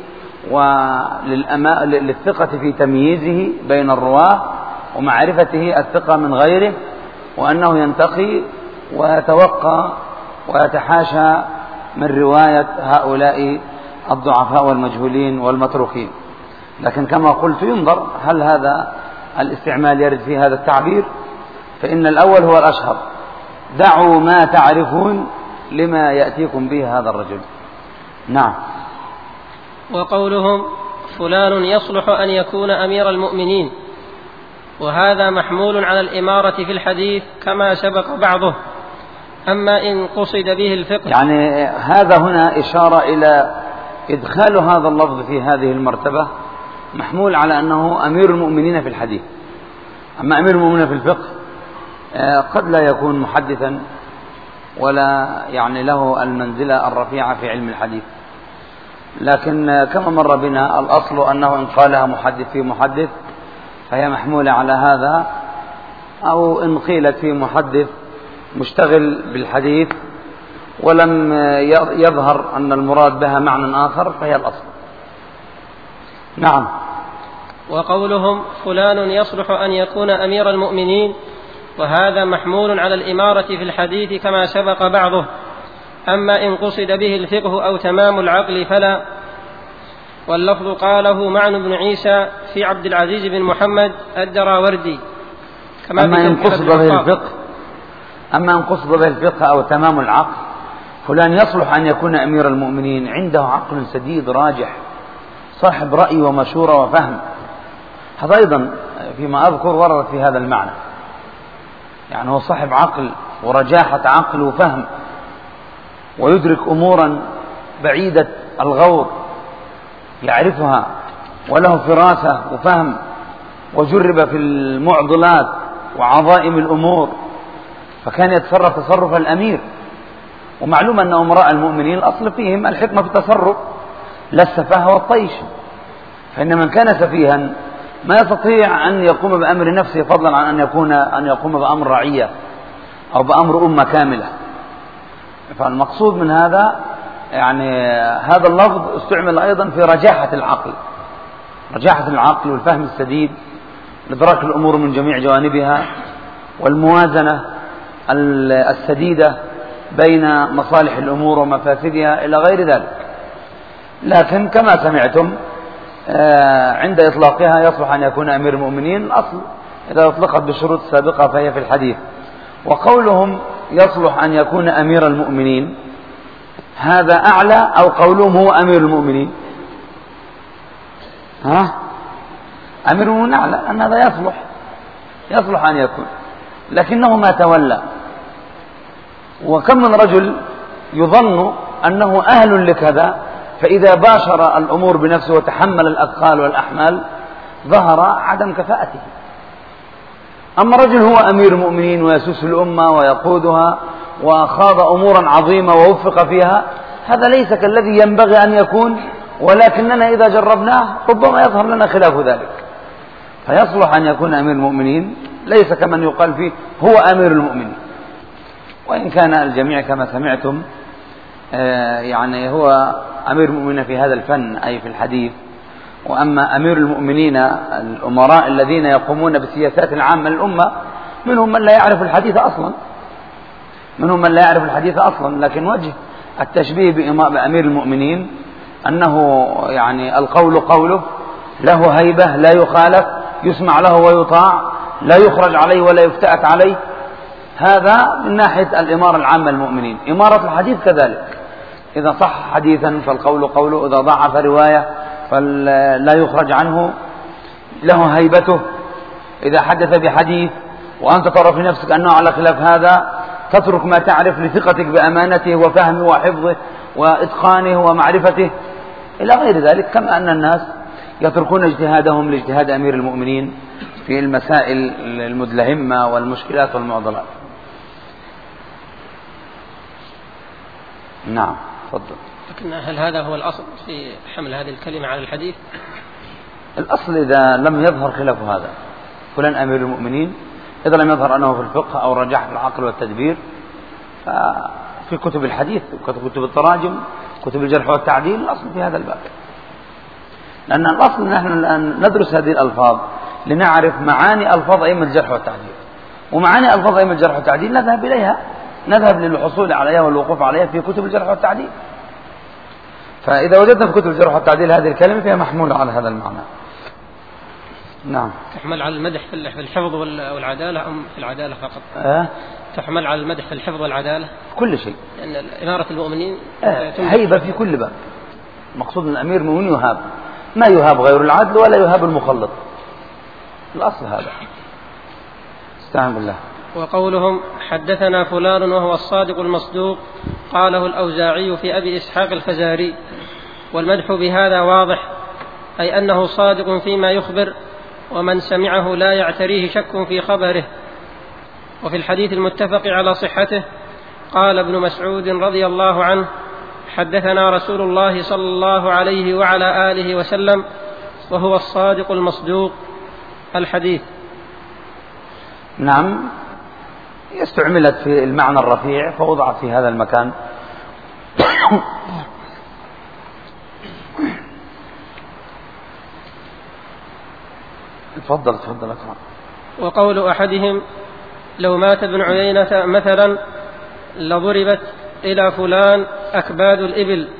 وللثقة في تمييزه بين الرواة، ومعرفته الثقة من غيره، وأنه ينتقي ويتوقى ويتحاشى من رواية هؤلاء الضعفاء والمجهولين والمتروكين. لكن كما قلت ينظر هل هذا الاستعمال يرد في هذا التعبير، فإن الأول هو الأشهر: دعوا ما تعرفون لما يأتيكم به هذا الرجل. نعم. وقولهم فلان يصلح أن يكون أمير المؤمنين، وهذا محمول على الإمارة في الحديث كما سبق بعضه، أما إن قصد به الفقه. يعني هذا هنا إشارة إلى إدخال هذا اللفظ في هذه المرتبة محمول على أنه أمير المؤمنين في الحديث. أما أمير المؤمنين في الفقه قد لا يكون محدثا ولا يعني له المنزلة الرفيعة في علم الحديث، لكن كما مر بنا الأصل أنه إن قالها محدث في محدث فهي محمولة على هذا، أو إن قيلت في محدث مشتغل بالحديث ولم يظهر أن المراد بها معنى آخر فهي الأصل. نعم. وقولهم فلان يصلح أن يكون أمير المؤمنين، وهذا محمول على الإمارة في الحديث كما سبق بعضه، أما إن قصد به الفقه أو تمام العقل فلا. واللفظ قاله معن بن عيسى في عبد العزيز بن محمد الدراوردي. كما أما إن قصد به الفقه أما إن قصد به الفقه أو تمام العقل، فلان يصلح أن يكون أمير المؤمنين، عنده عقل سديد راجح، صاحب رأي ومشورة وفهم. هذا أيضا فيما أذكر ورد في هذا المعنى، يعني هو صاحب عقل ورجاحة عقل وفهم، ويدرك أمورا بعيدة الغور يعرفها، وله فراسة وفهم، وجرب في المعضلات وعظائم الأمور، فكان يتصرف تصرف الأمير. ومعلوم أن أمراء المؤمنين الأصل فيهم الحكمة في التصرف لا السفاهة والطيش، فإن من كان سفيها ما يستطيع أن يقوم بأمر نفسه، فضلا عن أن يكون أن يقوم بأمر رعية أو بأمر أمة كاملة. فالمقصود من هذا يعني هذا اللفظ استعمل أيضا في رجاحة العقل، رجاحة العقل والفهم السديد لإدراك الأمور من جميع جوانبها، والموازنة السديدة بين مصالح الأمور ومفاسدها إلى غير ذلك. لكن كما سمعتم عند إطلاقها يصلح أن يكون أمير المؤمنين، الأصل إذا أطلقت بالشروط السابقة فهي في الحديث. وقولهم يصلح أن يكون أمير المؤمنين هذا أعلى، أو قولهم هو أمير المؤمنين؟ ها؟ أمير المؤمنين أعلى، أن هذا يصلح يصلح أن يكون، لكنه ما تولى. وكم من رجل يظن أنه أهل لكذا، فإذا باشر الأمور بنفسه وتحمل الأثقال والأحمال ظهر عدم كفاءته. أما رجل هو أمير المؤمنين ويسوس الأمة ويقودها وخاض أمورا عظيمة ووفق فيها، هذا ليس كالذي ينبغي أن يكون، ولكننا إذا جربناه ربما يظهر لنا خلاف ذلك. فيصلح أن يكون أمير المؤمنين، ليس كمن يقال فيه هو أمير المؤمنين، وإن كان الجميع كما سمعتم يعني هو أمير المؤمنين في هذا الفن أي في الحديث. وأما أمير المؤمنين الأمراء الذين يقومون بالسياسات العامة للأمة، منهم من لا يعرف الحديث أصلا منهم من لا يعرف الحديث أصلا لكن وجه التشبيه بأمير المؤمنين أنه يعني القول قوله، له هيبة لا يخالف، يسمع له ويطاع، لا يخرج عليه ولا يفتأت عليه. هذا من ناحية الإمارة العامة للمؤمنين. إمارة الحديث كذلك، إذا صح حديثا فالقول قوله، إذا ضعف رواية فلا يخرج عنه، له هيبته. إذا حدث بحديث وأنت ترى في نفسك أنه على خلاف هذا، تترك ما تعرف لثقتك بأمانته وفهمه وحفظه وإتقانه ومعرفته إلى غير ذلك. كما أن الناس يتركون اجتهادهم لاجتهاد أمير المؤمنين في المسائل المدلهمة والمشكلات والمعضلات. نعم تفضل. لكن هل هذا هو الأصل في حمل هذه الكلمة على الحديث؟ الأصل إذا لم يظهر خلاف هذا فلان أمير المؤمنين، إذا لم يظهر أنه في الفقه أو رجح في العقل والتدبير، ففي كتب الحديث، كتب التراجم، كتب الجرح والتعديل، الأصل في هذا الباب. لأن الأصل نحن الآن ندرس هذه الألفاظ لنعرف معاني ألفاظ أئمة الجرح والتعديل، ومعاني ألفاظ أئمة الجرح والتعديل نذهب إليها، نذهب للحصول عليها والوقوف عليها في كتب الجرح والتعديل. فإذا وجدنا في كتب الجرح والتعديل هذه الكلمة فهي محمولة على هذا المعنى. نعم. تحمل على المدح في الحفظ والعدالة أم في العدالة فقط؟ أه؟ تحمل على المدح في الحفظ والعدالة؟ كل شيء. لأن إمارة المؤمنين أه هيبة في كل باب. مقصود من الأمير المؤمنين يهاب، ما يهاب غير العدل ولا يهاب المخلط، الأصل هذا. استعان بالله. وقولهم حدثنا فلان وهو الصادق المصدوق قاله الأوزاعي في أبي إسحاق الفزاري. والمدح بهذا واضح، أي أنه صادق فيما يخبر، ومن سمعه لا يعتريه شك في خبره. وفي الحديث المتفق على صحته قال ابن مسعود رضي الله عنه: حدثنا رسول الله صلى الله عليه وعلى آله وسلم وهو الصادق المصدوق. الحديث. نعم، استعملت في المعنى الرفيع فوضعت في هذا المكان. تفضل تفضل أكرم. وقول أحدهم لو مات ابن عيينة مثلا لضربت إلى فلان أكباد الإبل